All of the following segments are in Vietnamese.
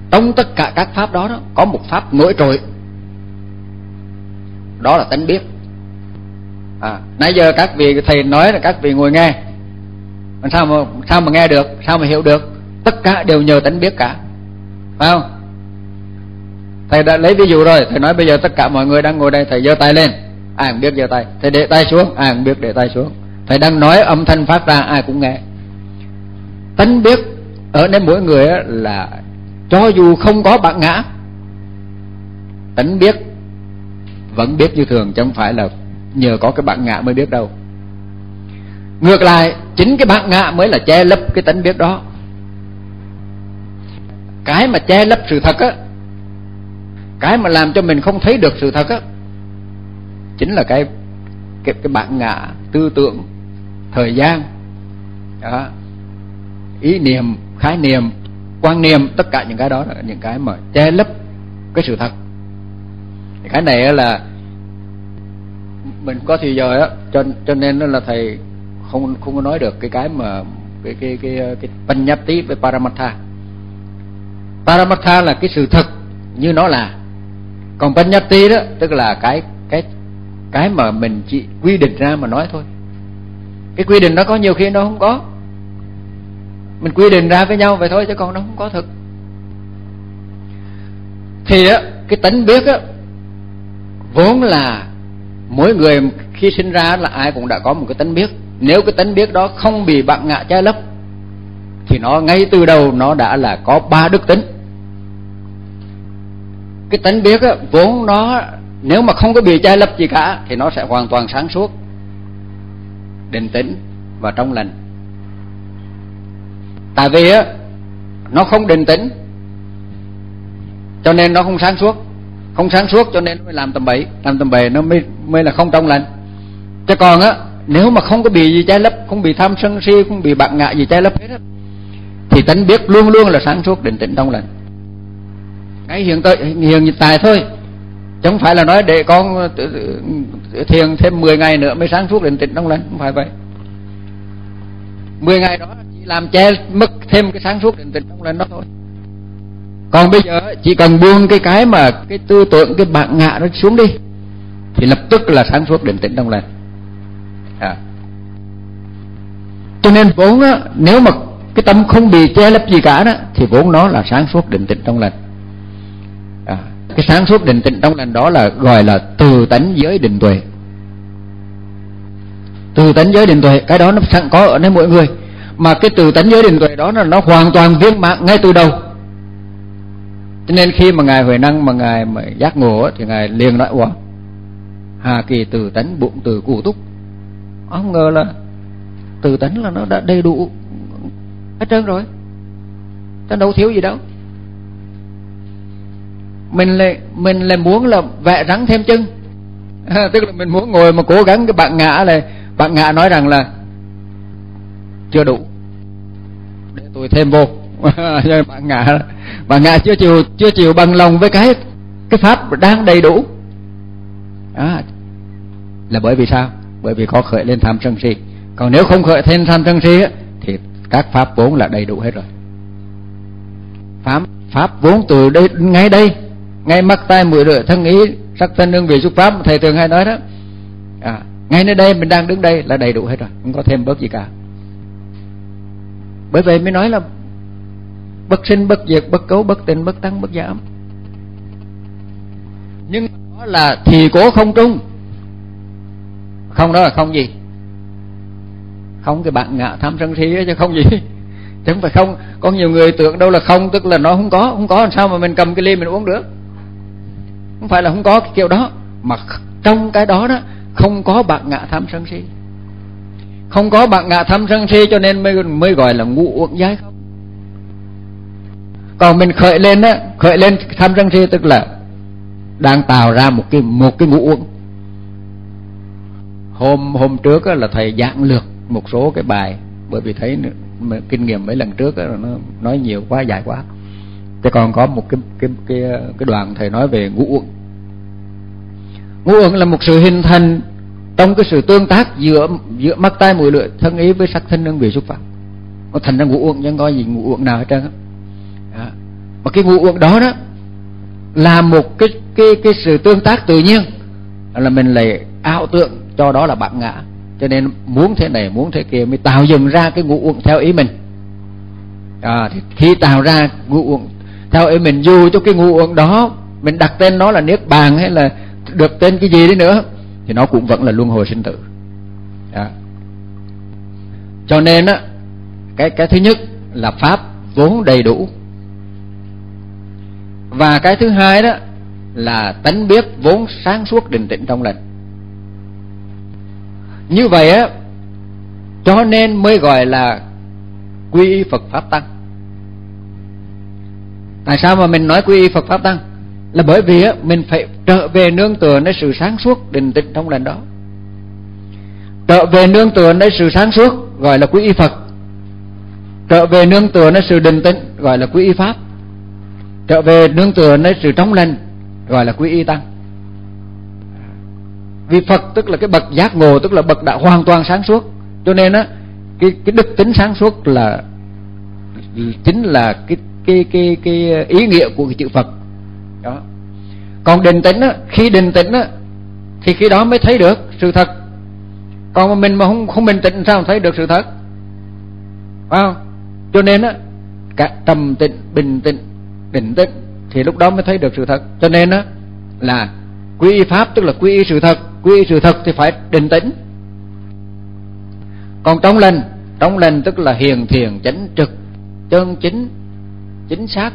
trong tất cả các pháp đó, có một pháp nổi trội, đó là tánh biết. Nãy giờ các vị thầy nói là các vị ngồi nghe, sao mà nghe được, sao mà hiểu được? Tất cả đều nhờ tánh biết cả, phải không? Thầy đã lấy ví dụ rồi, thầy nói bây giờ tất cả mọi người đang ngồi đây, thầy giơ tay lên, ai cũng biết giơ tay, thầy để tay xuống, ai cũng biết để tay xuống. Thầy đang nói âm thanh phát ra, ai cũng nghe. Tánh biết ở nơi mỗi người là cho dù không có bản ngã, tánh biết vẫn biết như thường, chứ không phải là nhờ có cái bản ngã mới biết đâu. Ngược lại, chính cái bản ngã mới là che lấp cái tánh biết đó. Cái mà che lấp sự thật á, cái mà làm cho mình không thấy được sự thật á, chính là cái bản ngã, tư tưởng, thời gian đó, ý niệm, khái niệm, quan niệm, tất cả những cái đó là những cái mà che lấp cái sự thật. Cái này là mình có thì giờ á, cho nên là thầy không có nói được cái mà cái Panyati với Paramatha. Paramatha là cái sự thật như nó là, còn Panyati đó tức là cái mà mình chỉ quy định ra mà nói thôi. Cái quy định đó có nhiều khi nó không có, mình quy định ra với nhau vậy thôi, chứ còn nó không có thực. Thì á, cái tánh biết á, vốn là mỗi người khi sinh ra là ai cũng đã có một cái tánh biết. Nếu cái tánh biết đó không bị bản ngã che lấp thì nó ngay từ đầu nó đã là có 3 đức tính. Cái tánh biết á, vốn nó nếu mà không có bị che lấp gì cả thì nó sẽ hoàn toàn sáng suốt, định tĩnh và trong lành. Tại vì á, nó không định tĩnh cho nên nó không sáng suốt, không sáng suốt cho nên nó mới làm tầm bậy nó mới là không trong lành. Chứ còn á, nếu mà không có bị gì che lấp, không bị tham sân si, không bị bản ngã gì che lấp hết á, thì tánh biết luôn luôn là sáng suốt, định tĩnh, trong lành. Cái hiện tại thôi, chứ không phải là nói để con thiền thêm 10 ngày nữa mới sáng suốt, định tĩnh, trong lành, không phải vậy. 10 ngày đó chỉ làm che mất thêm cái sáng suốt, định tĩnh, trong lành đó thôi. Còn bây giờ chỉ cần buông cái mà cái tư tưởng, cái bản ngã nó xuống đi thì lập tức là sáng suốt, định tĩnh, trong lành. Cho nên vốn á, nếu mà cái tâm không bị che lấp gì cả đó thì vốn nó là sáng suốt, định tĩnh, trong lành. Cái sáng suốt, định tĩnh, trong lành đó là gọi là từ tánh giới định tuệ. Từ tánh giới định tuệ, cái đó nó sẵn có ở nơi mỗi người. Mà cái từ tánh giới định tuệ đó nó hoàn toàn viên mãn ngay từ đầu. Cho nên khi mà Ngài Huệ Năng mà Ngài mà giác ngộ thì Ngài liền nói: "Wow, hà kỳ từ tánh bụng từ cụ túc." Không ngờ là từ tánh là nó đã đầy đủ hết trơn rồi, nó đâu thiếu gì đâu. Mình lại muốn là vẽ rắn thêm chân, tức là mình muốn ngồi mà cố gắng cái bạn ngã nói rằng là chưa đủ, để tôi thêm vô. bạn ngã chưa chịu bằng lòng với cái pháp đang đầy đủ. Là bởi vì sao? Bởi vì có khởi lên tham sân si. Còn nếu không khởi thêm tham sân si thì các pháp vốn là đầy đủ hết rồi. Pháp vốn từ đây, ngay mắt tai mũi lưỡi thân ý sắc thân hương vị xúc pháp, thầy thường hay nói đó. Ngay nơi đây mình đang đứng đây là đầy đủ hết rồi, không có thêm bớt gì cả. Bởi vậy mới nói là bất sinh bất diệt, bất cấu bất tịnh, bất tăng bất giảm. Nhưng đó là thì cố không trung. Không đó là không gì? Không cái bản ngã tham sân si chứ không gì. Chứ không phải không. Có nhiều người tưởng đâu là không, tức là nó không có làm sao mà mình cầm cái ly mình uống được. Không phải là không có cái kiểu đó, mà trong cái đó đó không có bản ngã tham sân si. Không có bản ngã tham sân si cho nên mới gọi là ngũ uẩn giải không. Còn mình khởi lên tham sân si tức là đang tạo ra một cái ngũ uẩn. Hôm trước là thầy giảng lược một số cái bài, bởi vì thấy kinh nghiệm mấy lần trước nó nói nhiều quá, dài quá. Thế còn có một cái đoạn thầy nói về ngũ uẩn. Ngũ uẩn là một sự hình thành trong cái sự tương tác giữa mắt tai mũi lưỡi thân ý với sắc thân hương vị xúc pháp. Nó thành ra ngũ uẩn, chứ không có gì ngũ uẩn nào hết trơn á. Mà cái ngũ uẩn đó đó là một cái sự tương tác tự nhiên, là mình lại ảo tưởng cho đó là bản ngã, cho nên muốn thế này muốn thế kia mới tạo dựng ra cái ngũ uẩn theo ý mình. Thì khi tạo ra ngũ uẩn theo ý mình, dù cho cái ngũ uẩn đó mình đặt tên nó là niết bàn hay là được tên cái gì đi nữa, thì nó cũng vẫn là luân hồi sinh tử. Cho nên á, cái thứ nhất là pháp vốn đầy đủ, và cái thứ hai đó là tánh biết vốn sáng suốt định tĩnh trong lành. Như vậy á, cho nên mới gọi là quy y Phật Pháp Tăng. Tại sao mà mình nói quy y Phật Pháp Tăng? Là bởi vì á, mình phải trở về nương tựa nơi sự sáng suốt định tĩnh trong lành đó. Trở về nương tựa nơi sự sáng suốt gọi là quy y Phật. Trở về nương tựa nơi sự định tĩnh gọi là quy y Pháp. Trở về nương tựa nơi sự trong lành gọi là quy y Tăng. Vì Phật tức là cái bậc giác ngộ, tức là bậc đã hoàn toàn sáng suốt, cho nên á, cái đức tính sáng suốt là chính là cái ý nghĩa của cái chữ Phật đó. Còn định tĩnh á, khi định tĩnh á, thì khi đó mới thấy được sự thật. Còn mà mình mà không bình tĩnh sao thấy được sự thật, phải không? Cho nên á, cả trầm tĩnh, bình tĩnh, định tĩnh thì lúc đó mới thấy được sự thật. Cho nên á, là quy y Pháp tức là quy y sự thật. Quy y sự thật thì phải định tĩnh. Còn trong lành tức là hiền thiền chánh trực, chân chính, chính xác,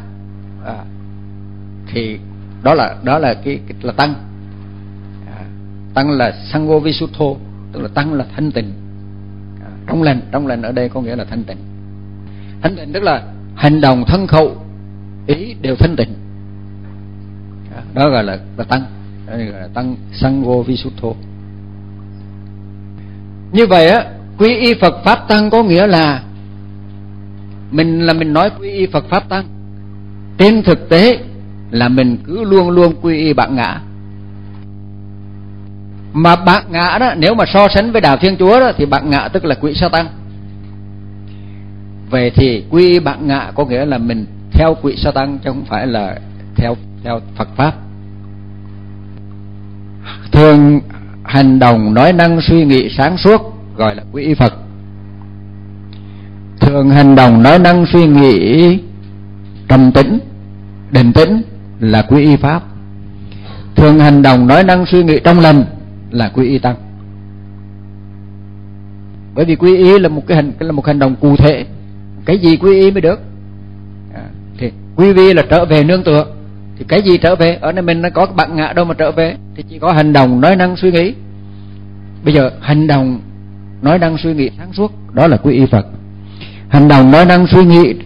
thì đó là cái là tăng. Tăng là Sangho Visuddho, tức là tăng là thanh tịnh. Trong lành ở đây có nghĩa là thanh tịnh. Thanh tịnh tức là hành động thân khẩu ý đều thanh tịnh. Đó gọi là tăng. Đó gọi là tăng Sangho Visuddho. Như vậy á, quy y Phật Pháp Tăng có nghĩa là mình nói quy y Phật Pháp Tăng, trên thực tế là mình cứ luôn luôn quy y bản ngã. Mà bản ngã đó, nếu mà so sánh với đạo Thiên Chúa đó, thì bản ngã tức là quỷ sa tăng. Vậy thì quy y bản ngã có nghĩa là mình theo quỷ sa tăng, chứ không phải là theo Phật Pháp. Thường hành động nói năng suy nghĩ sáng suốt gọi là quy y Phật. Thường hành động nói năng suy nghĩ trầm tĩnh, định tĩnh là quy y Pháp. Thường hành động nói năng suy nghĩ trong lành là quy y Tăng. Bởi vì quy y là một hành động cụ thể. Cái gì quy y mới được? Thì quy y là trở về nương tựa. Thì cái gì trở về? Ở nơi mình nó có bản ngã đâu mà trở về, thì chỉ có hành động nói năng suy nghĩ. Bây giờ hành động nói năng suy nghĩ sáng suốt, đó là quy y Phật. Hành động nói năng suy nghĩ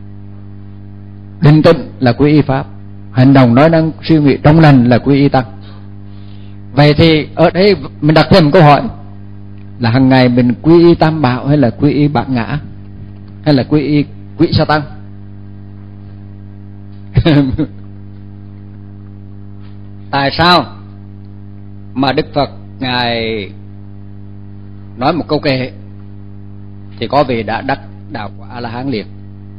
định tĩnh là quy y Pháp. Hành động nói năng suy nghĩ trong lành là quy y Tăng. Vậy thì ở đây mình đặt thêm một câu hỏi là hàng ngày mình quy y Tam Bảo hay là quy y bản ngã, hay là quy y quỷ sa tăng? Tại sao mà Đức Phật Ngài nói một câu kệ thì có vị đã đắc đạo quả A-la-hán liền?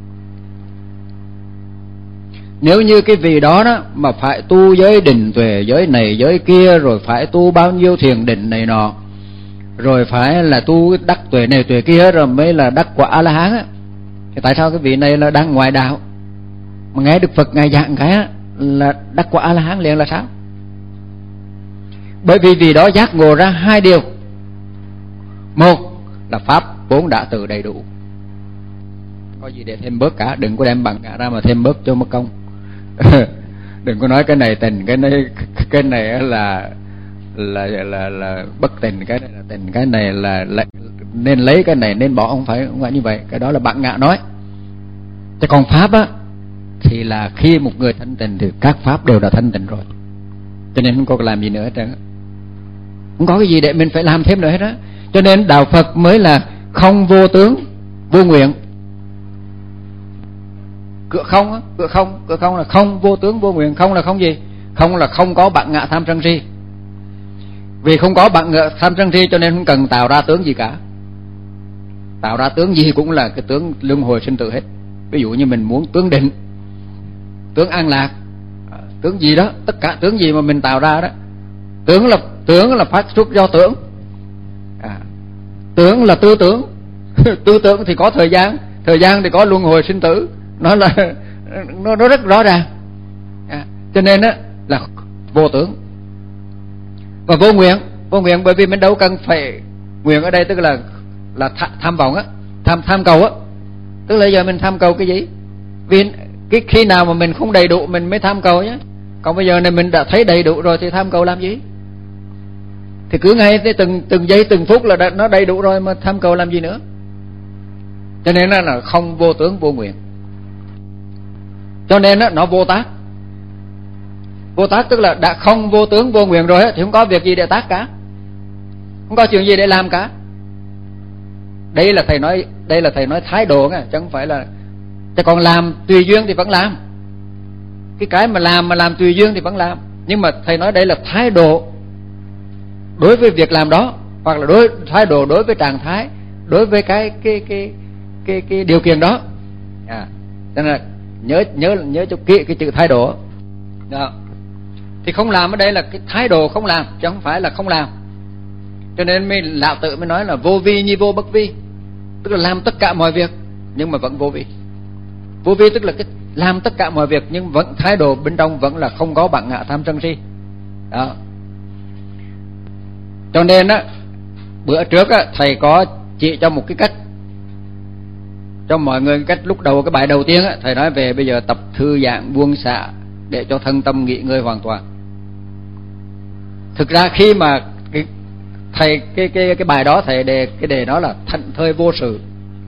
Nếu như cái vị đó đó mà phải tu giới định tuệ, giới này giới kia, rồi phải tu bao nhiêu thiền định này nọ, rồi phải là tu đắc tuệ này tuệ kia rồi mới là đắc quả A-la-hán á, thì tại sao cái vị này là đang ngoại đạo mà nghe Đức Phật Ngài giảng cái á là đắc quả A-la-hán liền là sao? Bởi vì vị đó giác ngộ ra hai điều. Một là Pháp vốn đã tự đầy đủ, có gì để thêm bớt cả, đừng có đem bằng cả ra mà thêm bớt cho mất công. Đừng có nói cái này tình, cái này là bất tình, cái này là tình, cái này là nên lấy, cái này nên bỏ, không phải như vậy. Cái đó là bản ngã nói. Chứ còn Pháp á thì là khi một người thanh tịnh thì các Pháp đều đã thanh tịnh rồi, cho nên không có làm gì nữa hết trơn, không có cái gì để mình phải làm thêm nữa hết á. Cho nên đạo Phật mới là không vô tướng vô nguyện. Cửa không á, cửa không là không vô tướng vô nguyện. Không là không gì? Không là không có bản ngã tham sân si. Vì không có bản ngã tham sân si cho nên không cần tạo ra tướng gì cả. Tạo ra tướng gì cũng là cái tướng luân hồi sinh tử hết. Ví dụ như mình muốn tướng định tướng an lạc, tướng gì đó, tất cả tướng gì mà mình tạo ra đó. Tướng là phát xuất do tưởng, tướng là tư tưởng. Tư tưởng thì có thời gian thì có luân hồi sinh tử, nó rất rõ ràng. Cho nên á là vô tưởng. Và vô nguyện bởi vì mình đâu cần phải nguyện ở đây, tức là tham vọng á, tham cầu á. Tức là giờ mình tham cầu cái gì? Vì cái khi nào mà mình không đầy đủ mình mới tham cầu nhé. Còn bây giờ này mình đã thấy đầy đủ rồi thì tham cầu làm gì? Thì cứ ngay tới từng giây từng phút là nó đầy đủ rồi mà tham cầu làm gì nữa. Cho nên là không vô tướng vô nguyện. Cho nên nó vô tác. Vô tác tức là đã không vô tướng vô nguyện rồi thì không có việc gì để tác cả, không có chuyện gì để làm cả. Đây là thầy nói thái độ nha, chứ không phải là. Chứ còn làm tùy duyên thì vẫn làm. Cái mà làm tùy duyên thì vẫn làm. Nhưng mà thầy nói đây là thái độ đối với việc làm đó, hoặc là thái độ đối với trạng thái, đối với cái điều kiện đó. Cho nên là nhớ cho kỹ cái chữ thái độ đó. Thì không làm ở đây là cái thái độ không làm, chứ không phải là không làm. Cho nên Lão Tử mới nói là vô vi nhi vô bất vi, tức là làm tất cả mọi việc nhưng mà vẫn vô vi. Vô vi tức là cái làm tất cả mọi việc nhưng vẫn thái độ bên trong vẫn là không có bản ngã tham sân si đó. Cho nên á, bữa trước á, thầy có chỉ cho một cái cách cho mọi người. Cách lúc đầu cái bài đầu tiên á, thầy nói về bây giờ tập thư giãn buông xả để cho thân tâm nghỉ ngơi hoàn toàn. Thực ra khi mà cái bài đó thầy đề nó là thảnh thơi vô sự.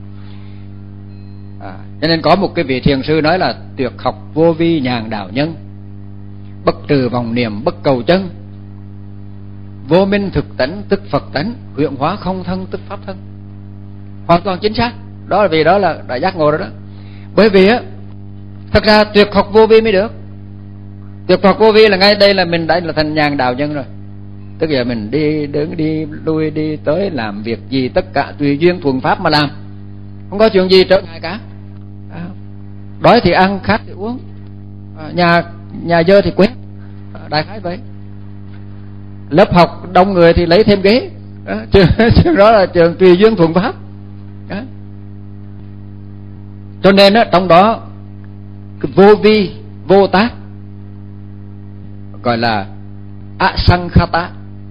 Cho nên có một cái vị thiền sư nói là tuyệt học vô vi nhàn đạo nhân, bất trừ vòng niệm bất cầu chân, vô minh thực tánh tức Phật tánh, huyện hóa không thân tức pháp thân. Hoàn toàn chính xác. Đó là vì đó là đã giác ngộ rồi đó. Bởi vì á, thật ra tuyệt học vô vi mới được. Tuyệt học vô vi là ngay đây là mình đã là thành nhàn đạo nhân rồi. Tức là mình đi đứng đi lui đi tới làm việc gì tất cả tùy duyên thuần pháp mà làm, không có chuyện gì trở ngại cả. Đói thì ăn, khát thì uống, nhà dơ thì quét, đại khái vậy. Lớp học đông người thì lấy thêm ghế, chứ đó là trường tùy duyên thuần pháp đó. Cho nên á, trong đó cái vô vi vô tác gọi là asankhata,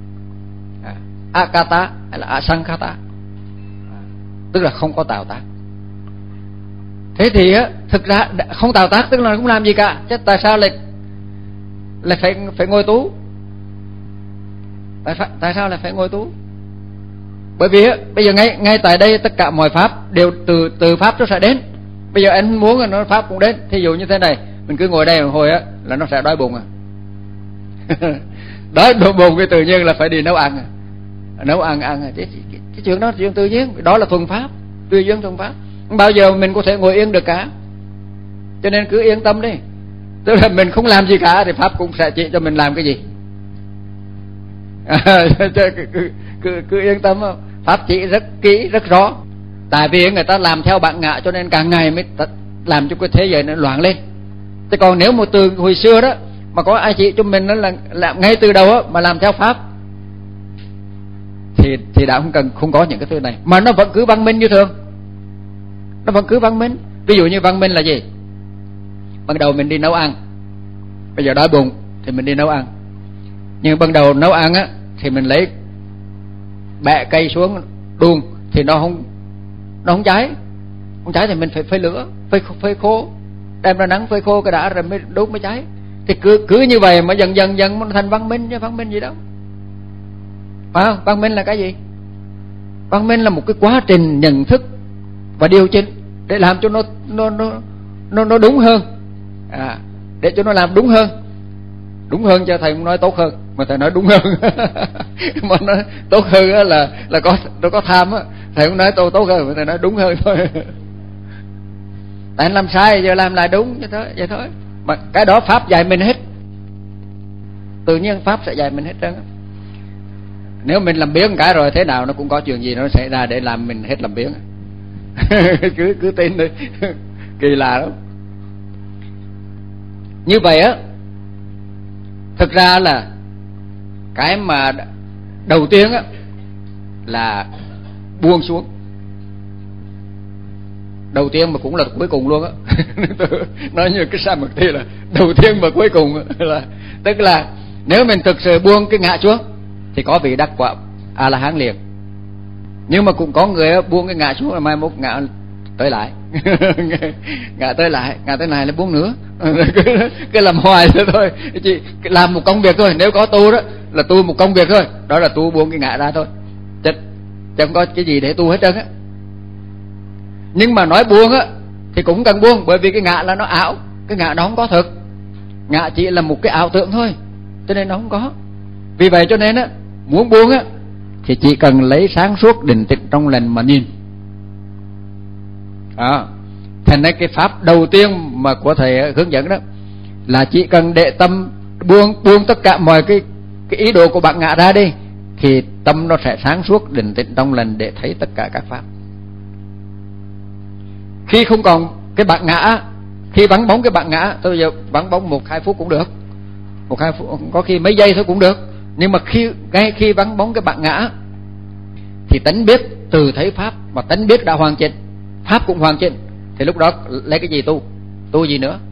akata hay là asankhata, tức là không có tạo tác. Thế thì á, thực ra không tạo tác tức là không làm gì cả, chứ tại sao lại phải ngồi tú? Tại sao lại phải ngồi tú? Bởi vì á, bây giờ ngay tại đây tất cả mọi pháp đều từ pháp nó sẽ đến. Bây giờ anh muốn là nó pháp cũng đến. Thí dụ như thế này, mình cứ ngồi đây một hồi á là nó sẽ đói bụng đói bụng cái tự nhiên là phải đi nấu ăn ăn. Cái chuyện đó chuyện tự nhiên, đó là thuần pháp, tùy duyên thuần pháp. Không bao giờ mình có thể ngồi yên được cả. Cho nên cứ yên tâm đi. Tức là mình không làm gì cả thì pháp cũng sẽ chỉ cho mình làm cái gì. Cứ yên tâm, pháp chỉ rất kỹ rất rõ. Tại vì người ta làm theo bản ngã cho nên càng ngày mới làm cho cái thế giới nó loạn lên. Thế còn nếu một từ hồi xưa đó mà có ai chỉ cho mình nó là làm ngay từ đầu đó, mà làm theo pháp thì đã không có những cái thứ này, mà nó vẫn cứ văn minh như thường. Nó vẫn cứ văn minh. Ví dụ như văn minh là gì? Ban đầu mình đi nấu ăn, bây giờ đói bụng thì mình đi nấu ăn. Nhưng ban đầu nấu ăn á thì mình lấy bẹ cây xuống đun thì nó không cháy. Không cháy thì mình phải phơi lửa, phơi khô, đem ra nắng phơi khô cái đã rồi mới đốt mới cháy. Thì cứ như vậy mà dần nó thành văn minh, chứ văn minh gì đâu. Phải không? Văn minh là cái gì? Văn minh là một cái quá trình nhận thức và điều chỉnh để làm cho nó đúng hơn, để cho nó làm đúng hơn cho thầy không nói tốt hơn, mà thầy nói đúng hơn. Mà nói tốt hơn là có tham á, thầy không nói tốt hơn mà thầy nói đúng hơn thôi. Tại anh làm sai giờ làm lại đúng vậy thôi. Mà cái đó pháp dạy mình hết, tự nhiên pháp sẽ dạy mình hết trơn. Nếu mình làm biếng cái rồi thế nào nó cũng có chuyện gì nó xảy ra để làm mình hết làm biếng. cứ tin đi. Kỳ lạ lắm. Như vậy á, thực ra là cái mà đầu tiên á là buông xuống, đầu tiên mà cũng là cuối cùng luôn á. Nói như cái Samadhi là đầu tiên mà cuối cùng là, tức là nếu mình thực sự buông cái ngã xuống thì có vị đắc quả A La Hán liền. Nhưng mà cũng có người buông cái ngã xuống là mai mốt ngã tới lại. Ngã tới lại, ngã tới này là buông nữa. Cứ làm hoài thôi, chỉ làm một công việc thôi. Nếu có tu đó là tu một công việc thôi, đó là tu buông cái ngã ra thôi, chẳng có cái gì để tu hết trơn á. Nhưng mà nói buông á thì cũng cần buông, bởi vì cái ngã là nó ảo, cái ngã nó không có thực, ngã chỉ là một cái ảo tưởng thôi, cho nên nó không có. Vì vậy cho nên á, muốn buông á thì chỉ cần lấy sáng suốt định tĩnh trong lành mà nhìn. Thành ra cái pháp đầu tiên mà của thầy hướng dẫn đó là chỉ cần để tâm buông tất cả mọi cái ý đồ của bạn ngã ra đi, thì tâm nó sẽ sáng suốt định tĩnh trong lành để thấy tất cả các pháp. Khi không còn cái bạn ngã, khi vắng bóng cái bạn ngã, tôi giờ vắng bóng 1-2 phút cũng được, 1-2 phút, có khi mấy giây thôi cũng được. Nhưng mà ngay khi vắng bóng cái bạn ngã thì tánh biết từ thấy pháp, mà tánh biết đã hoàn chỉnh, pháp cũng hoàn chỉnh, thì lúc đó lấy cái gì tu gì nữa?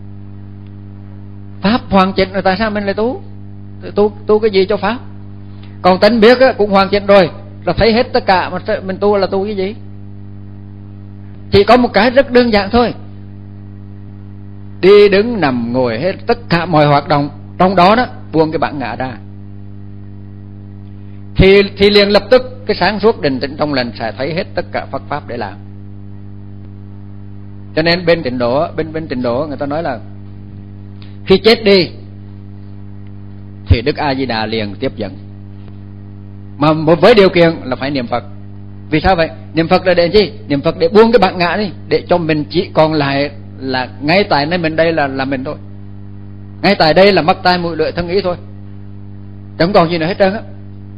Pháp hoàn chỉnh rồi tại sao mình lại tu cái gì cho pháp? Còn tánh biết cũng hoàn chỉnh rồi, là thấy hết tất cả, mà mình tu là tu cái gì? Chỉ có một cái rất đơn giản thôi, đi đứng nằm ngồi hết tất cả mọi hoạt động trong đó đó, buông cái bản ngã ra, thì liền lập tức cái sáng suốt định tĩnh trong lành sẽ thấy hết tất cả Phật pháp để làm. Cho nên bên tịnh độ người ta nói là khi chết đi thì Đức A Di Đà liền tiếp dẫn, mà với điều kiện là phải niệm Phật. Vì sao vậy? Niệm Phật là để gì? Niệm Phật để buông cái bản ngã đi, để cho mình chỉ còn lại là ngay tại nơi mình đây là mình thôi, ngay tại đây là mắt tai mũi lưỡi thân ý thôi, chẳng còn gì nữa hết trơn á.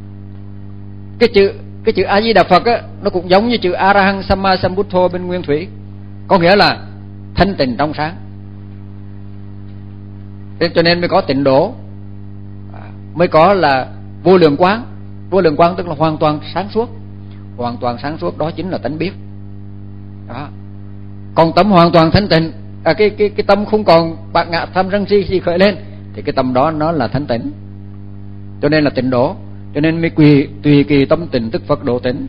Cái chữ A Di Đà Phật á, nó cũng giống như chữ A Ra Hăng Samma Sambuddho bên Nguyên Thủy, có nghĩa là thanh tịnh trong sáng. Thế cho nên mới có tịnh độ, mới có là vô lượng quán. Vô lượng quán tức là hoàn toàn sáng suốt. Hoàn toàn sáng suốt đó chính là tánh biết đó. Còn tâm hoàn toàn thanh tịnh, cái tâm không còn bạc ngã tham sân si gì khởi lên, thì cái tâm đó nó là thanh tịnh, cho nên là tịnh độ. Cho nên mới tùy kỳ tâm tịnh tức Phật độ tịnh,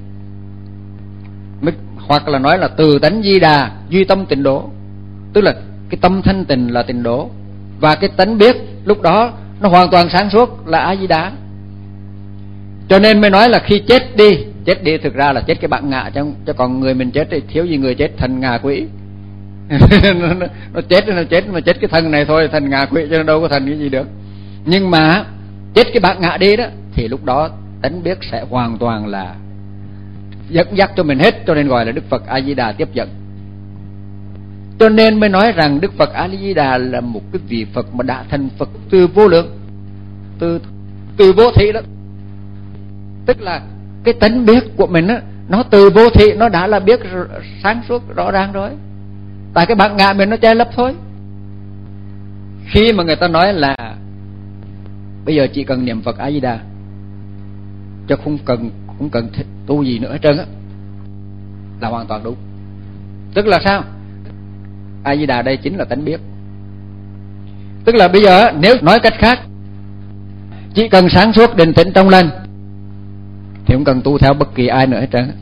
hoặc là nói là từ tánh Di Đà duy tâm tịnh độ, tức là cái tâm thanh tịnh là tịnh độ, và cái tánh biết lúc đó nó hoàn toàn sáng suốt là A Di Đà. Cho nên mới nói là khi chết đi thực ra là chết cái bạn ngã, chứ còn người mình chết thì thiếu gì người chết thành ngạ quỷ. nó chết mà chết cái thân này thôi, thành ngạ quỷ chứ nó đâu có thành cái gì được. Nhưng mà chết cái bạn ngã đi đó thì lúc đó tánh biết sẽ hoàn toàn là dẫn dắt cho mình hết, cho nên gọi là Đức Phật A Di Đà tiếp dẫn. Cho nên mới nói rằng Đức Phật A Di Đà là một cái vị Phật mà đã thành Phật từ vô lượng, từ vô thị đó. Tức là cái tánh biết của mình á, nó từ vô thị nó đã là biết sáng suốt rõ ràng rồi, tại cái bản ngã mình nó che lấp thôi. Khi mà người ta nói là bây giờ chỉ cần niệm Phật A Di Đà, chứ không cần tu gì nữa hết trơn á, là hoàn toàn đúng. Tức là sao? A Di Đà đây chính là tánh biết. Tức là bây giờ nếu nói cách khác, chỉ cần sáng suốt định tĩnh trong lành thì không cần tu theo bất kỳ ai nữa hết trơn.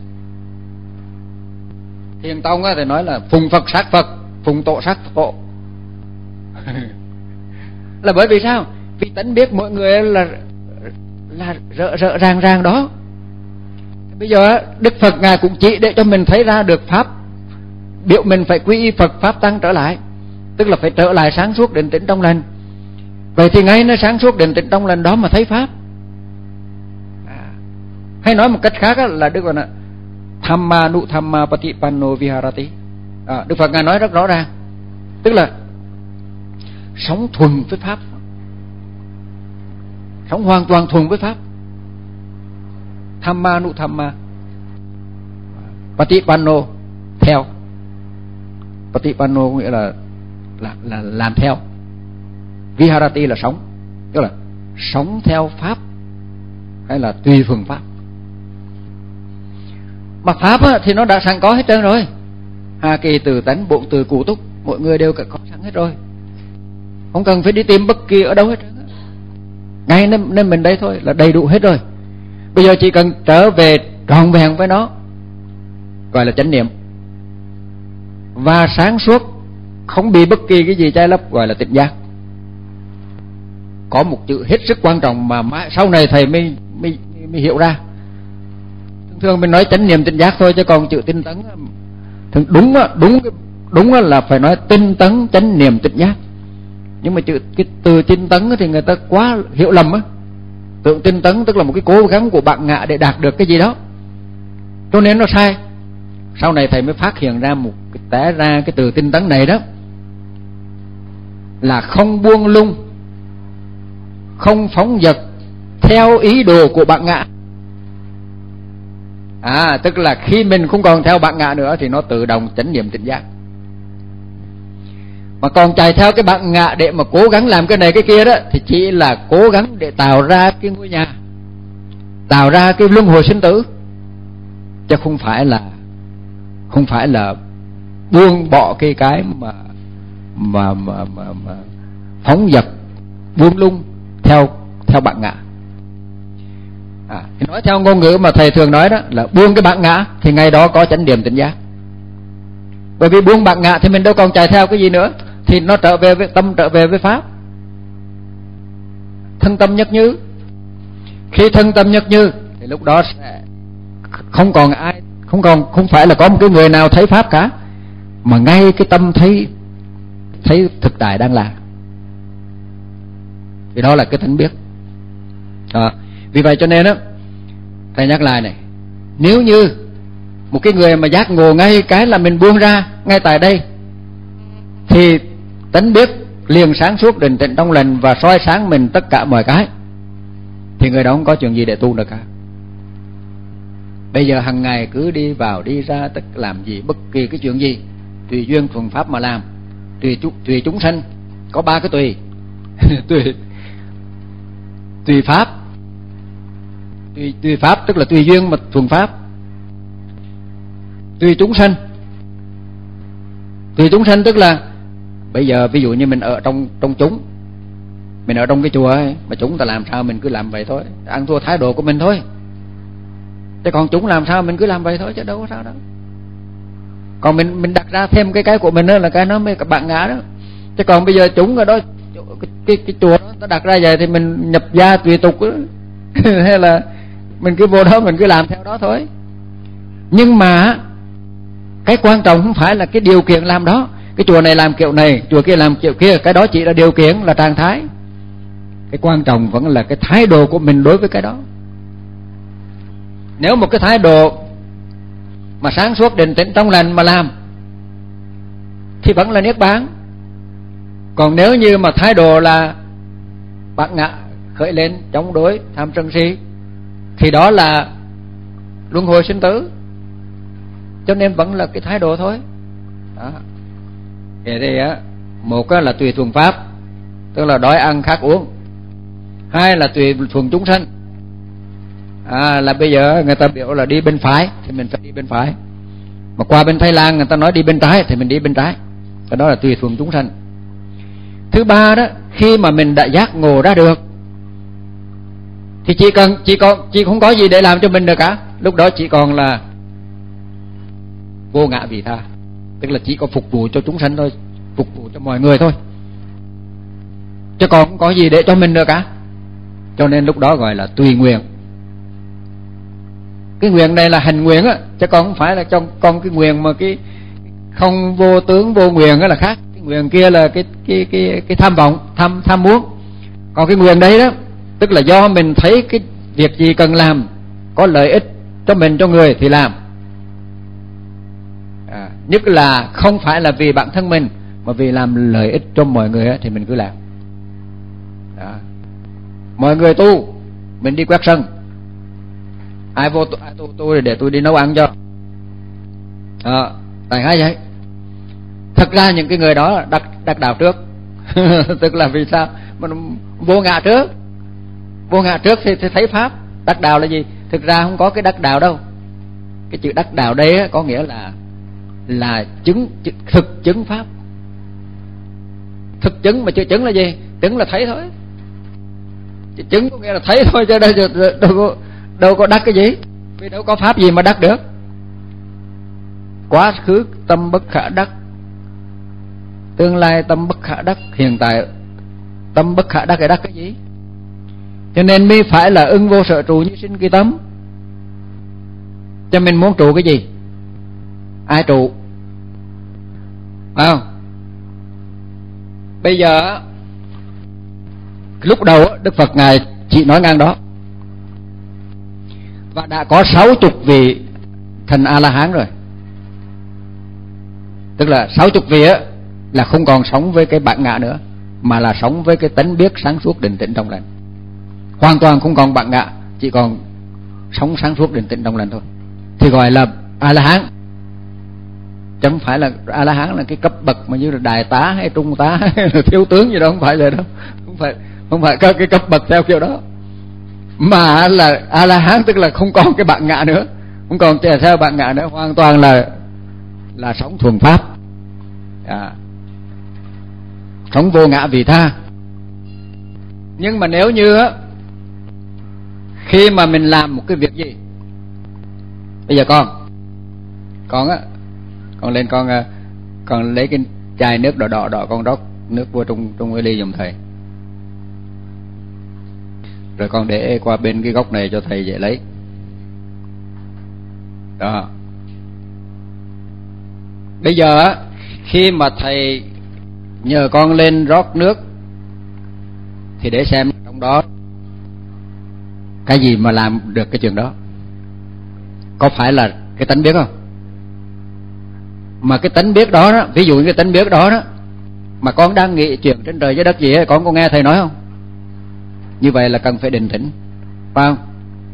Thiền tông thì nói là phùng Phật sát Phật, phùng tổ sát tổ. Là bởi vì sao? Vì tánh biết mỗi người là rỡ ràng đó. Bây giờ Đức Phật Ngài cũng chỉ để cho mình thấy ra được pháp, biểu mình phải quy y Phật Pháp Tăng trở lại, tức là phải trở lại sáng suốt định tĩnh trong lành. Vậy thì ngay nơi sáng suốt định tĩnh trong lành đó mà thấy pháp. Hay nói một cách khác là Đức Phật là Thamma nu thamma patipanno viharati. Đức Phật Ngài nói rất rõ ràng, tức là sống thuần với pháp, sống hoàn toàn thuần với pháp. Thamma nu thamma, patipanno theo, patipanno nghĩa là làm theo, Viharati là sống, tức là sống theo pháp hay là tùy phương pháp. Mà pháp á, thì nó đã sẵn có hết trơn rồi. Hà kỳ từ tánh bộn từ cụ túc, mọi người đều có sẵn hết rồi, không cần phải đi tìm bất kỳ ở đâu hết trơn. Ngay nên mình đây thôi là đầy đủ hết rồi. Bây giờ chỉ cần trở về trọn vẹn với nó, gọi là chánh niệm, và sáng suốt, không bị bất kỳ cái gì che lấp, gọi là tỉnh giác. Có một chữ hết sức quan trọng mà sau này thầy mới hiểu ra. Thường mình nói chánh niệm tỉnh giác thôi, chứ còn chữ tinh tấn đúng là phải nói tinh tấn chánh niệm tỉnh giác. Nhưng mà cái từ tinh tấn thì người ta quá hiểu lầm á, tưởng tinh tấn tức là một cái cố gắng của bạn ngạ để đạt được cái gì đó, cho nên nó sai. Sau này thầy mới phát hiện ra té ra cái từ tinh tấn này đó là không buông lung, không phóng dật theo ý đồ của bạn ngạ. Tức là khi mình không còn theo bạn ngạ nữa thì nó tự động chánh niệm tỉnh giác. Mà còn chạy theo cái bạn ngạ để mà cố gắng làm cái này cái kia đó thì chỉ là cố gắng để tạo ra cái ngôi nhà, tạo ra cái luân hồi sinh tử, chứ không phải là buông bỏ cái mà phóng dật buông lung theo bạn ngạ. Thì nói theo ngôn ngữ mà thầy thường nói đó là buông cái bạn ngạ thì ngày đó có chánh niệm tỉnh giác. Bởi vì buông bạn ngạ thì mình đâu còn chạy theo cái gì nữa, thì nó trở về với tâm, trở về với pháp. Thân tâm nhất như. Khi thân tâm nhất như thì lúc đó sẽ không còn ai, không phải là có một cái người nào thấy pháp cả, mà ngay cái tâm thấy thực tại đang là. Thì đó là cái thánh biết. Vì vậy cho nên á, thầy nhắc lại này, nếu như một cái người mà giác ngộ ngay cái là mình buông ra ngay tại đây, thì tánh biết liền sáng suốt định tĩnh trong lành và soi sáng mình tất cả mọi cái, thì người đó không có chuyện gì để tu được cả. Bây giờ hàng ngày cứ đi vào đi ra, tất làm gì bất kỳ cái chuyện gì tùy duyên thuận pháp mà làm, tùy chúng sanh. Có ba cái tùy tùy pháp. Tùy pháp tức là tùy duyên mà thuận pháp. Tùy chúng sanh. Tùy chúng sanh tức là bây giờ ví dụ như mình ở trong chúng, mình ở trong cái chùa ấy, mà chúng ta làm sao mình cứ làm vậy thôi, ăn thua thái độ của mình thôi. Chứ còn chúng làm sao mình cứ làm vậy thôi, chứ đâu có sao đâu. Còn mình đặt ra thêm cái của mình đó là cái nó mới các bạn ngã đó. Chứ còn bây giờ chúng ở đó, cái chùa đó nó đặt ra vậy thì mình nhập gia tùy tục đó. Hay là mình cứ vô đó mình cứ làm theo đó thôi. Nhưng mà cái quan trọng không phải là cái điều kiện làm đó. Cái chùa này làm kiểu này, chùa kia làm kiểu kia, cái đó chỉ là điều kiện, là trạng thái. Cái quan trọng vẫn là cái thái độ của mình đối với cái đó. Nếu một cái thái độ mà sáng suốt định tĩnh trong lành mà làm thì vẫn là niết bàn. Còn nếu như mà thái độ là bát ngã khởi lên, chống đối, tham sân si, thì đó là luân hồi sinh tử. Cho nên vẫn là cái thái độ thôi đó. Vậy thì một là tùy thuận pháp, tức là đói ăn khát uống. Hai là tùy thuận chúng sanh. Là bây giờ người ta biểu là đi bên phải thì mình phải đi bên phải, mà qua bên Thái Lan người ta nói đi bên trái thì mình đi bên trái. Cái đó là tùy thuận chúng sanh. Thứ ba đó, khi mà mình đã giác ngộ ra được thì chỉ không có gì để làm cho mình được cả. Lúc đó chỉ còn là vô ngã vị tha, tức là chỉ có phục vụ cho chúng sanh thôi, phục vụ cho mọi người thôi, chứ còn không có gì để cho mình được cả. Cho nên lúc đó gọi là tùy nguyện. Cái nguyện này là hành nguyện á, chứ còn không phải là con cái nguyện mà cái không vô tướng vô nguyện đó là khác. Cái nguyện kia là cái tham vọng, tham muốn. Còn cái nguyện đấy đó, tức là do mình thấy cái việc gì cần làm có lợi ích cho mình, cho người thì làm. Nhất là không phải là vì bản thân mình, mà vì làm lợi ích cho mọi người thì mình cứ làm. Mọi người tu, mình đi quét sân, ai vô tôi để tôi đi nấu ăn cho. Tại hay vậy. Thật ra những cái người đó đặt đạo trước. Tức là vì sao? mà vô ngã trước. Vô ngã trước thì thấy pháp. Đắc đạo là gì? Thực ra không có cái đắc đạo đâu. Cái chữ đắc đạo đây có nghĩa là thực chứng pháp. Thực chứng, mà chữ chứng là gì? Chứng là thấy thôi. Chữ chứng có nghĩa là thấy thôi, chứ đâu có đắc cái gì. Vì đâu có pháp gì mà đắc được. Quá khứ tâm bất khả đắc, tương lai tâm bất khả đắc, hiện tại tâm bất khả đắc, cái đắc cái gì? Cho nên mới phải là ưng vô sở trụ như sinh kỳ tâm. Cho mình muốn trụ cái gì? Ai trụ? Phải không? Bây giờ lúc đầu Đức Phật Ngài chỉ nói ngang đó, và đã có 60 vị thành A-la-hán rồi. Tức là 60 vị là không còn sống với cái bản ngã nữa, mà là sống với cái tánh biết sáng suốt định tĩnh trong lành. Hoàn toàn không còn bản ngã, chỉ còn sống sáng suốt định tĩnh trong lành thôi, thì gọi là A-la-hán. Chứ không phải là A-la-hán là cái cấp bậc mà như là đại tá hay trung tá hay là thiếu tướng gì đó, không phải vậy đâu. Không phải có cái cấp bậc theo kiểu đó. Mà là A-la-hán tức là không còn cái bản ngã nữa, không còn chạy theo bản ngã nữa, hoàn toàn là sống thuần pháp, sống vô ngã vị tha. Nhưng mà nếu như khi mà mình làm một cái việc gì, bây giờ con lên con lấy cái chai nước đỏ con rót nước vô trong cái ly giùm thầy, rồi con để qua bên cái góc này cho thầy dễ lấy đó. Bây giờ khi mà thầy nhờ con lên rót nước thì để xem trong đó cái gì mà làm được cái chuyện đó, có phải là cái tánh biết không? Mà cái tánh biết đó, ví dụ như cái tánh biết đó mà con đang nghĩ chuyện trên trời dưới đất gì ấy, con có nghe thầy nói không? Như vậy là cần phải định tĩnh, phải không?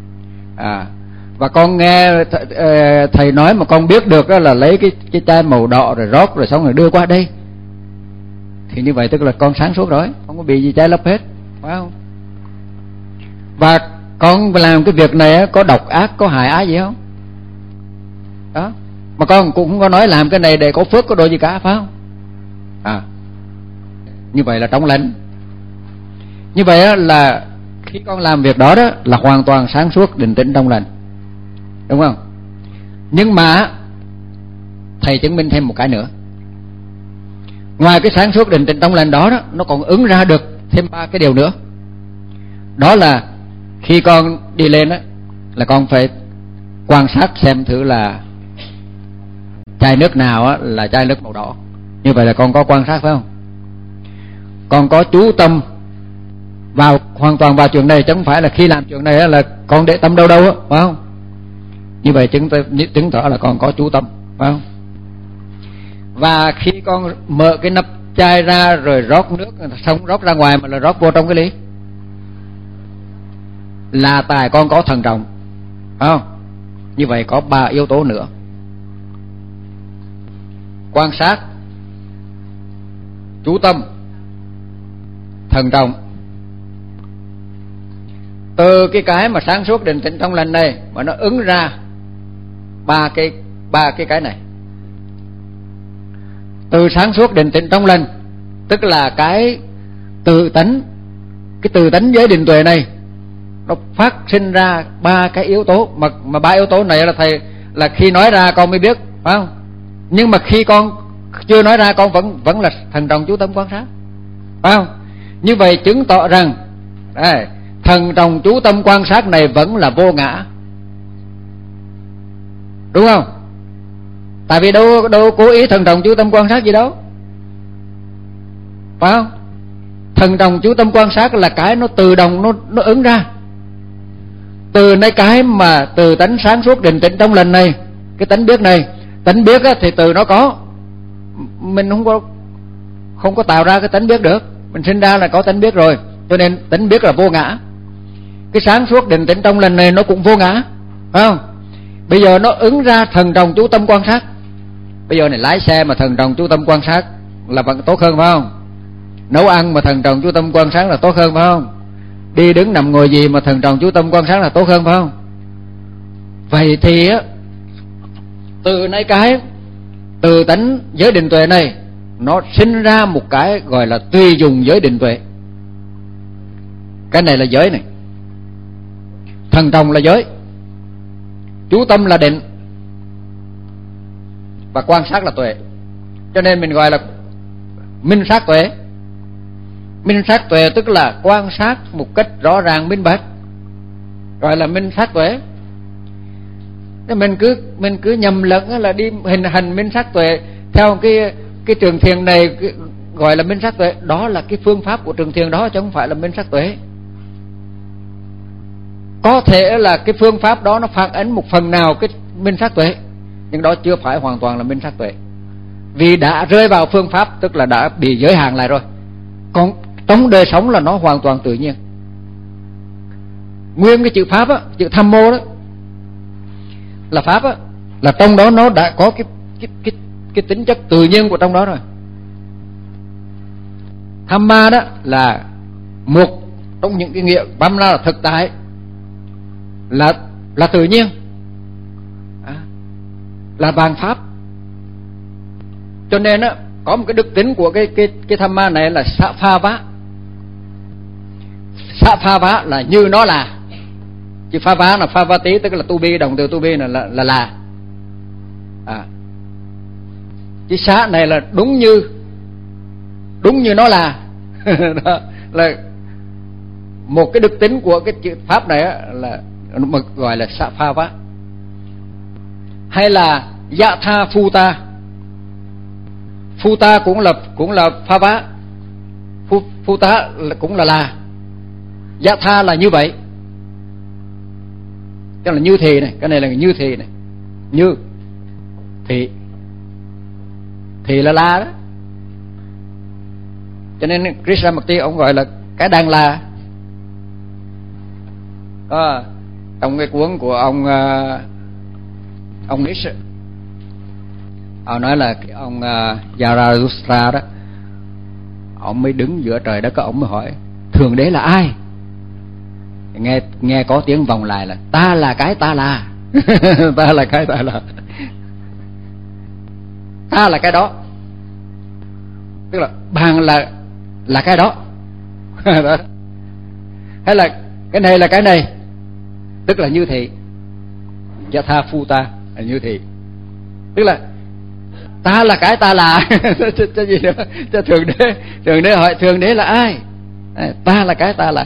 Và con nghe thầy nói mà con biết được đó là lấy cái chai màu đỏ rồi rót rồi xong rồi đưa qua đây, thì như vậy tức là con sáng suốt rồi, không có bị gì trái lấp hết, phải không? Và con làm cái việc này có độc ác, có hại ái gì không? Đó. Mà con cũng không có nói làm cái này để có phước có độ gì cả, phải không? Như vậy là trong lành. Như vậy là khi con làm việc đó là hoàn toàn sáng suốt định tĩnh trong lành, đúng không? Nhưng mà thầy chứng minh thêm một cái nữa. Ngoài cái sáng suốt định tĩnh trong lành đó, nó còn ứng ra được thêm 3 cái điều nữa. Đó là khi con đi lên là con phải quan sát xem thử là chai nước nào là chai nước màu đỏ. Như vậy là con có quan sát, phải không? Con có chú tâm vào hoàn toàn vào chuyện này, chứ không phải là khi làm chuyện này là con để tâm đâu phải không? Như vậy chứng tỏ là con có chú tâm, phải không? Và khi con mở cái nắp chai ra rồi rót nước, xong rót ra ngoài mà là rót vô trong cái ly, là tài con có thần trọng, phải không? Như vậy có 3 yếu tố nữa: quan sát, chú tâm, thần trọng. Từ cái mà sáng suốt định tĩnh trong lành này mà nó ứng ra ba cái này. Từ sáng suốt định tĩnh trong lành tức là cái tự tánh, cái tự tánh giới định tuệ này nó phát sinh ra 3 cái yếu tố, mà 3 yếu tố này là thầy là khi nói ra con mới biết, phải không? Nhưng mà khi con chưa nói ra con vẫn là thần trọng chú tâm quan sát, phải không? Như vậy chứng tỏ rằng thần trọng chú tâm quan sát này vẫn là vô ngã, đúng không? Tại vì đâu cố ý thần trọng chú tâm quan sát gì đâu, phải không? Thần trọng chú tâm quan sát là cái nó tự động nó ứng ra từ nơi cái mà từ tánh sáng suốt định tĩnh trong lành này, cái tánh biết này. Tánh biết thì từ nó có, mình không có tạo ra cái tánh biết được, mình sinh ra là có tánh biết rồi, cho nên tánh biết là vô ngã. Cái sáng suốt định tĩnh trong lành này nó cũng vô ngã, phải không? Bây giờ nó ứng ra thần trọng chú tâm quan sát. Bây giờ này lái xe mà thần trọng chú tâm quan sát là vẫn tốt hơn, phải không? Nấu ăn mà thần trọng chú tâm quan sát là tốt hơn phải không? Đi đứng nằm ngồi gì mà thần trọng chú tâm quan sát là tốt hơn phải không? Vậy thì á, từ tánh giới định tuệ này nó sinh ra một cái gọi là tùy dùng giới định tuệ. Cái này là giới này, thần trọng là giới, chú tâm là định, và quan sát là tuệ. Cho nên mình gọi là minh sát tuệ. Minh sát tuệ tức là quan sát một cách rõ ràng minh bạch, gọi là minh sát tuệ. Mình cứ nhầm lẫn là đi hình hành minh sát tuệ theo cái trường thiền này gọi là minh sát tuệ. Đó là cái phương pháp của trường thiền đó, chứ không phải là minh sát tuệ. Có thể là cái phương pháp đó nó phản ánh một phần nào cái minh sát tuệ, nhưng đó chưa phải hoàn toàn là minh sát tuệ. Vì đã rơi vào phương pháp tức là đã bị giới hạn lại rồi. Còn trong đời sống là nó hoàn toàn tự nhiên. Nguyên cái chữ pháp á, chữ tham mô đó là pháp á, là trong đó nó đã có cái tính chất tự nhiên của trong đó rồi. Tham ma đó là một trong những cái nghĩa băm ra là thực tại, là tự nhiên, là bàn pháp. Cho nên á, có một cái đức tính của cái tham ma này là xạ pha vá. Xạ pha vá là như nó là. Chứ pha vá là pha vá tí, tức là tu bi, động từ tu bi là. Chứ xá này là đúng như nó là. Đó, là một cái đức tính của cái chữ pháp này á, là gọi là xạ pha vá. Hay là dạ tha phu ta. Phu ta cũng là pha vá. Phu ta cũng là. Dạ tha là như vậy. Cái là như thì này, cái này là như thì này. Như thì là đó. Cho nên Krishnamurti ông gọi là cái đang là. Trong cái cuốn của ông Nietzsche, ông nói là cái ông Zarathustra đó, ông mới đứng giữa trời đất, ông mới hỏi thượng đế là ai. Nghe có tiếng vòng lại là ta là cái ta là. Ta là cái ta là. Ta là cái đó, tức là bàn là cái đó. Đó. Hay là cái này là cái này, tức là như thị. Yatha phu ta là như thị, tức là ta là cái ta là. Cho gì nữa? Cho thượng đế hỏi thượng đế là ai? Ta là cái ta là.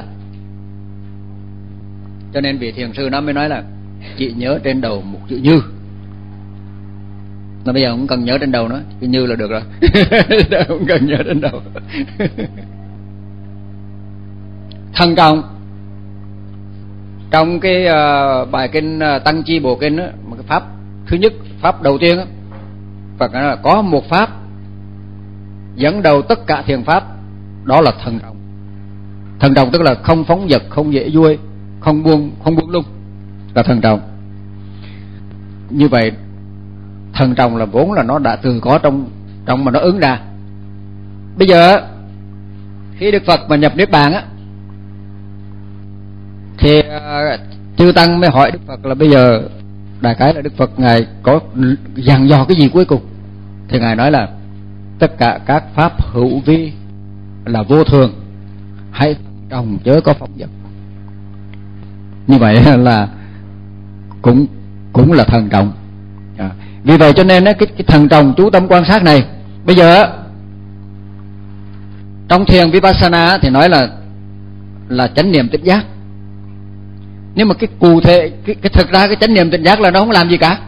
Cho nên vị thiền sư nó mới nói là chị nhớ trên đầu một chữ như. Nó bây giờ không cần nhớ trên đầu nữa, cái như là được rồi. Không cần nhớ trên đầu. Thần trọng trong cái bài kinh Tăng Chi Bồ Kinh đó, một cái pháp thứ nhất, pháp đầu tiên đó, Phật nói là có một pháp dẫn đầu tất cả thiền pháp, đó là thần trọng. Thần trọng tức là không phóng dật, không dễ vui, không buông lung, là thần trọng. Như vậy thần trọng là vốn là nó đã từ có trong mà nó ứng ra. Bây giờ khi Đức Phật mà nhập niết bàn á, thì chư tăng mới hỏi Đức Phật là bây giờ đại khái là Đức Phật ngài có dặn dò cái gì cuối cùng. Thì ngài nói là tất cả các pháp hữu vi là vô thường, hãy trọng chớ có phóng dật. Như vậy là cũng là thần trọng. Vì vậy cho nên cái thần trọng chú tâm quan sát này, bây giờ trong thiền Vipassana thì nói là chánh niệm tỉnh giác. Nhưng mà cái cụ thể cái thực ra cái chánh niệm tỉnh giác là nó không làm gì cả.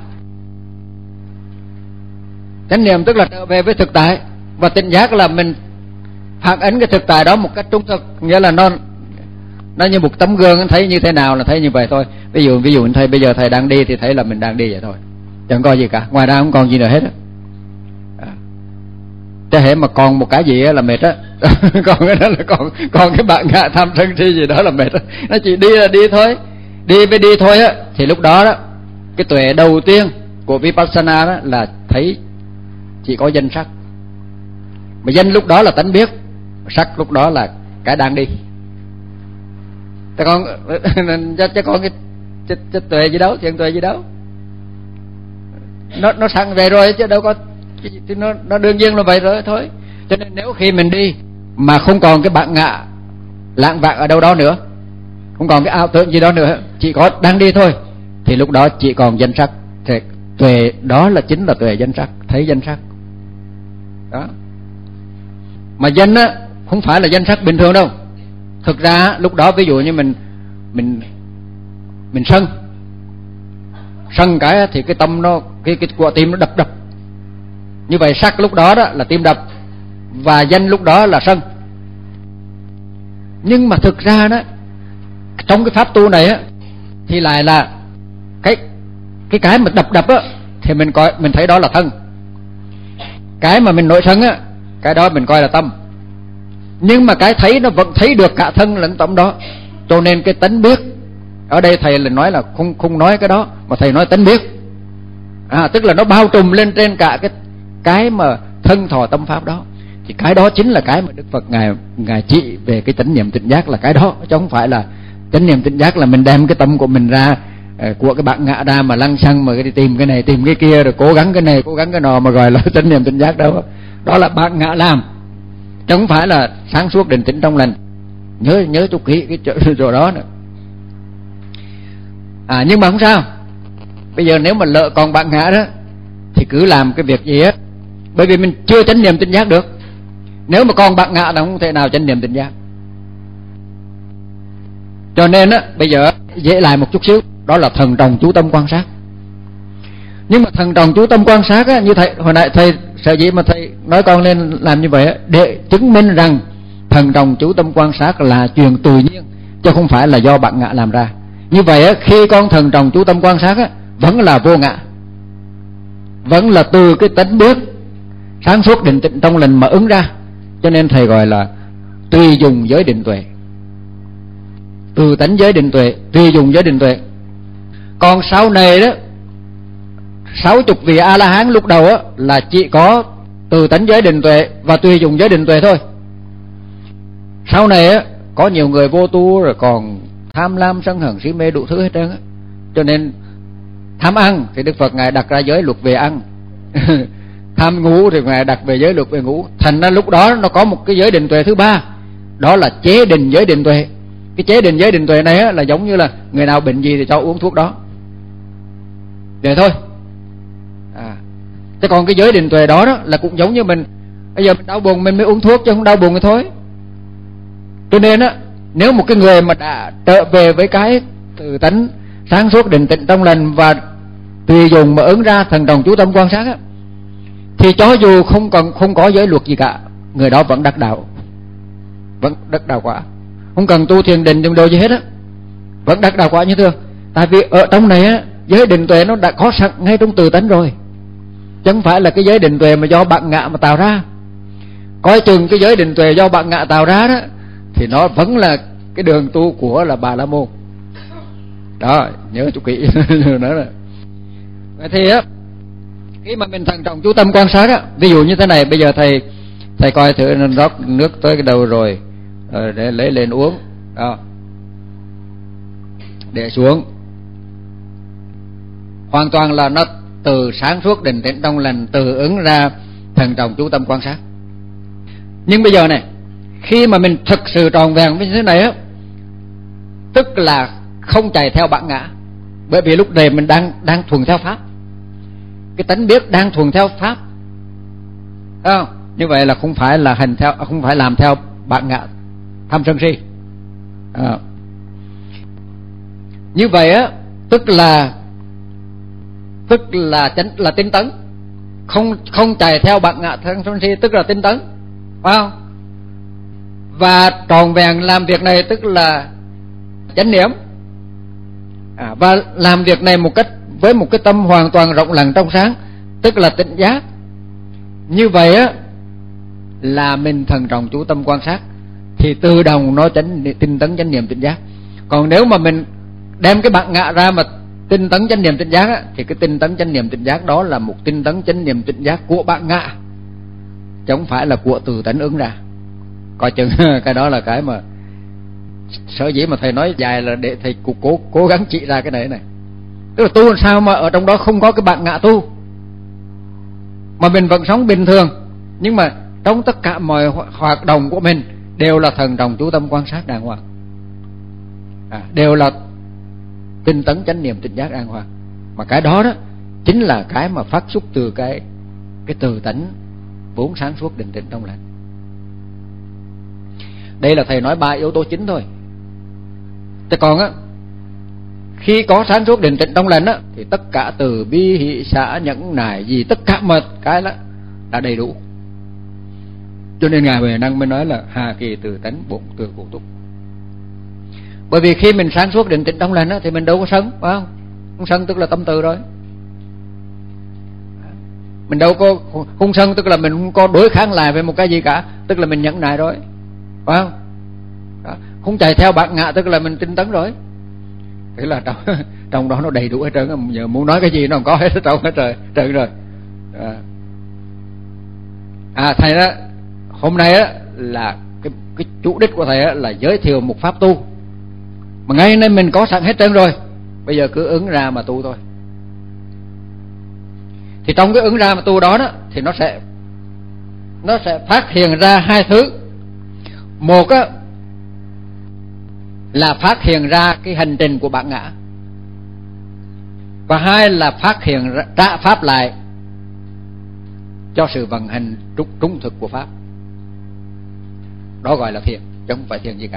Chánh niệm tức là trở về với thực tại, và tỉnh giác là mình phản ánh cái thực tại đó một cách trung thực, nghĩa là nó như một tấm gương, thấy như thế nào là thấy như vậy thôi. Ví dụ thầy bây giờ thầy đang đi thì thấy là mình đang đi vậy thôi, chẳng có gì cả, ngoài ra không còn gì nữa hết á. Thế hệ mà còn một cái gì là mệt á. Còn cái đó là còn cái bạn ngạ tham sân si gì đó là mệt á. Nó chỉ đi là đi thôi, đi với đi thôi á. Thì lúc đó đó, cái tuệ đầu tiên của Vipassana đó là thấy chỉ có danh sắc, mà danh lúc đó là tánh biết, sắc lúc đó là cái đang đi. Thế con chứ con cái tuệ gì đâu, thiền tuệ gì đâu, nó sẵn về rồi chứ đâu có thì nó đương nhiên là vậy rồi thôi. Cho nên nếu khi mình đi mà không còn cái bạn ngạ lạng vạng ở đâu đó nữa, không còn cái ảo tưởng gì đó nữa, chỉ có đang đi thôi, thì lúc đó chỉ còn danh sắc. Thì tuệ đó là chính là tuệ danh sắc, thấy danh sắc đó. Mà danh á không phải là danh sắc bình thường đâu. Thực ra lúc đó ví dụ như mình sân cái thì cái tâm nó cái quả tim nó đập. Như vậy sắc lúc đó đó là tim đập, và danh lúc đó là sân. Nhưng mà thực ra đó, trong cái pháp tu này á, thì lại là cái mà đập á, thì mình thấy đó là thân. Cái mà mình nổi sân á, cái đó mình coi là tâm. Nhưng mà cái thấy nó vẫn thấy được cả thân lẫn tâm đó. Cho nên cái tánh biết ở đây thầy là nói là không nói cái đó, mà thầy nói tánh biết. Tức là nó bao trùm lên trên cả cái mà thân thọ tâm pháp đó. Thì cái đó chính là cái mà Đức Phật ngài chỉ về cái chánh niệm tỉnh giác là cái đó, chứ không phải là chánh niệm tỉnh giác là mình đem cái tâm của mình ra, của cái bạn ngạ ra mà lăng xăng mà đi tìm cái này tìm cái kia, rồi cố gắng cái này cố gắng cái nọ mà gọi là chánh niệm tỉnh giác đâu. Đó là bạn ngạ làm, chứ không phải là sáng suốt định tĩnh trong lành. Nhớ chút kỹ cái chỗ đó nữa. Nhưng mà không sao. Bây giờ nếu mà lỡ còn bạn ngạ đó thì cứ làm cái việc gì á, bởi vì mình chưa chánh niệm tỉnh giác được. Nếu mà còn bạn ngạ là không thể nào chánh niệm tỉnh giác. Cho nên á, bây giờ dễ lại một chút xíu, đó là thần trọng chú tâm quan sát. Nhưng mà thần trọng chú tâm quan sát á, như thầy hồi nãy thầy sợ dĩ mà thầy nói con lên làm như vậy á, để chứng minh rằng thần trọng chú tâm quan sát là chuyện tự nhiên, chứ không phải là do bạn ngạ làm ra. Như vậy á, khi con thần trọng chú tâm quan sát á, vẫn là vô ngã, vẫn là từ cái tánh biết sáng suốt định tĩnh trong lành mà ứng ra. Cho nên thầy gọi là tùy dùng giới định tuệ, từ tánh giới định tuệ, tùy dùng giới định tuệ. Còn sau này đó, 60 vị A-la-hán lúc đầu á, là chỉ có từ tánh giới định tuệ và tùy dùng giới định tuệ thôi. Sau này á, có nhiều người vô tu rồi còn tham lam sân hận si mê đủ thứ hết trơn á. Cho nên tham ăn thì Đức Phật ngài đặt ra giới luật về ăn. Tham ngủ thì ngài đặt về giới luật về ngủ. Thành ra lúc đó nó có một cái giới định tuệ thứ ba, đó là chế định giới định tuệ. Cái chế định giới định tuệ này á, là giống như là người nào bệnh gì thì cho uống thuốc đó, vậy thôi. Chứ còn cái giới định tuệ đó, là cũng giống như mình bây giờ mình đau buồn mình mới uống thuốc, chứ không đau buồn thì thôi. Cho nên á, nếu một cái người mà đã trở về với cái từ tánh sáng suốt định tĩnh trong lành và tùy dùng mà ứng ra thần đồng chú tâm quan sát á, thì cho dù không có giới luật gì cả, người đó vẫn đắc đạo, vẫn đắc đạo quả, không cần tu thiền định đừng đồ gì hết á, vẫn đắc đạo quả như thường. Tại vì ở trong này á, giới định tuệ nó đã có sẵn ngay trong từ tánh rồi, chứ không phải là cái giới định tuệ mà do bạn ngạ mà tạo ra. Coi chừng cái giới định tuệ do bạn ngạ tạo ra đó, thì nó vẫn là cái đường tu của là Bà La Môn đó, nhớ chút kỹ nữa rồi. Vậy thì á, khi mà mình thận trọng chú tâm quan sát á, ví dụ như thế này, bây giờ thầy coi thử rót nước tới cái đầu rồi để lấy lên uống đó, để xuống, hoàn toàn là nó từ sáng suốt định tĩnh trong lành từ ứng ra thần trọng chú tâm quan sát. Nhưng bây giờ này, khi mà mình thực sự tròn vẹn như thế này á, tức là không chạy theo bản ngã, bởi vì lúc này mình đang thuần theo pháp, cái tánh biết đang thuần theo pháp, không? Như vậy là không phải là không phải làm theo bản ngã tham sân si. Như vậy á, tức là tinh tấn, không chạy theo bản ngã tham sân si, tức là tinh tấn, phải không? Và tròn vẹn làm việc này tức là chánh niệm, và làm việc này với một cái tâm hoàn toàn rộng lặng trong sáng, tức là tỉnh giác. Như vậy á, là mình thần trọng chú tâm quan sát, thì tự động nó tinh tấn chánh niệm tỉnh giác. Còn nếu mà mình đem cái bản ngã ra mà tinh tấn chánh niệm tỉnh giác á, thì cái tinh tấn chánh niệm tỉnh giác đó là một tinh tấn chánh niệm tỉnh giác của bản ngã, chứ không phải là của từ tánh ứng ra. coi chừng cái đó là cái mà sở dĩ mà thầy nói dài là để thầy cố gắng chỉ ra cái này. Tức là tu làm sao mà ở trong đó không có cái bản ngã tu, mà mình vẫn sống bình thường, nhưng mà trong tất cả mọi hoạt động của mình đều là thần trọng chú tâm quan sát đàng hoàng, đều là tinh tấn chánh niệm tỉnh giác đàng hoàng. Mà cái đó đó chính là cái mà phát xuất từ cái từ tánh vốn sáng suốt định tĩnh trong lành. Đây là thầy nói 3 yếu tố chính thôi. Thế còn á, khi có sáng suốt định tĩnh trong lành á, thì tất cả từ bi hỷ xả nhẫn nại gì, tất cả mọi cái đó đã đầy đủ. Cho nên Ngài Huệ Năng mới nói là hà kỳ từ tánh bổn từ cụ túc. Bởi vì khi mình sáng suốt định tĩnh trong lành á, thì mình đâu có sân, phải không? Không sân tức là tâm từ rồi. Mình đâu có không sân tức là mình không có đối kháng lại với một cái gì cả, tức là mình nhẫn nại rồi, phải không? Đó. Không chạy theo bản ngã tức là mình tinh tấn rồi. Thế là trong đó nó đầy đủ hết trơn. Giờ muốn nói cái gì nó không có hết trong hết trơn rồi. Thầy đó hôm nay á là cái chủ đích của thầy á là giới thiệu một pháp tu mà ngay nên mình có sẵn hết trơn rồi, bây giờ cứ ứng ra mà tu thôi. Thì trong cái ứng ra mà tu đó thì nó sẽ phát hiện ra 2 thứ. Một á là phát hiện ra cái hành trình của bản ngã, và 2 là phát hiện trả pháp lại cho sự vận hành trung thực của pháp. Đó gọi là thiền, chứ không phải thiền gì cả.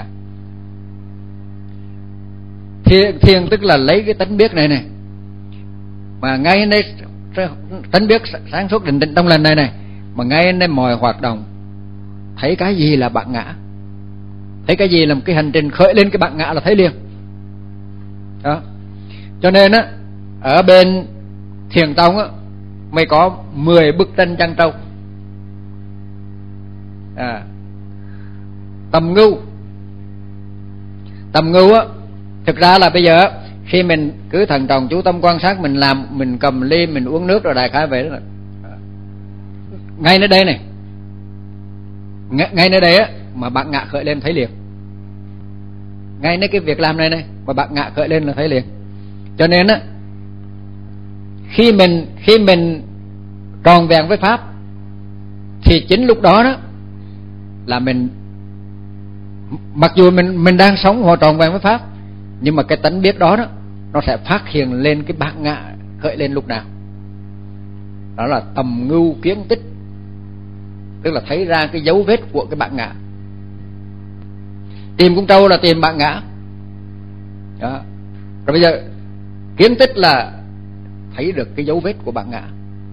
Thiền tức là lấy cái tánh biết này mà ngay đây tánh biết sáng suốt định tĩnh trong lành này mà ngay nên mọi hoạt động thấy cái gì là bản ngã, thấy cái gì là một cái hành trình khởi lên cái bản ngã là thấy liền đó. Cho nên á, ở bên Thiền Tông á mới có 10 bức tranh trăng trâu. Tầm ngưu á, thực ra là bây giờ khi mình cứ thận trọng chú tâm quan sát, mình làm, mình cầm ly mình uống nước rồi đại khái vậy đó là ngay nơi đây này, ngay nơi đây á mà bản ngã khởi lên thấy liền. Ngay nơi cái việc làm này mà bản ngã khởi lên là thấy liền. Cho nên á, khi mình tròn vẹn với pháp thì chính lúc đó là mình, mặc dù mình đang sống hòa tròn vẹn với pháp, nhưng mà cái tánh biết đó nó sẽ phát hiện lên cái bản ngã khởi lên lúc nào. Đó là tầm ngưu kiến tích, tức là thấy ra cái dấu vết của cái bản ngã. Tìm con trâu là tìm bản ngã đó. Rồi bây giờ kiến tích là thấy được cái dấu vết của bản ngã.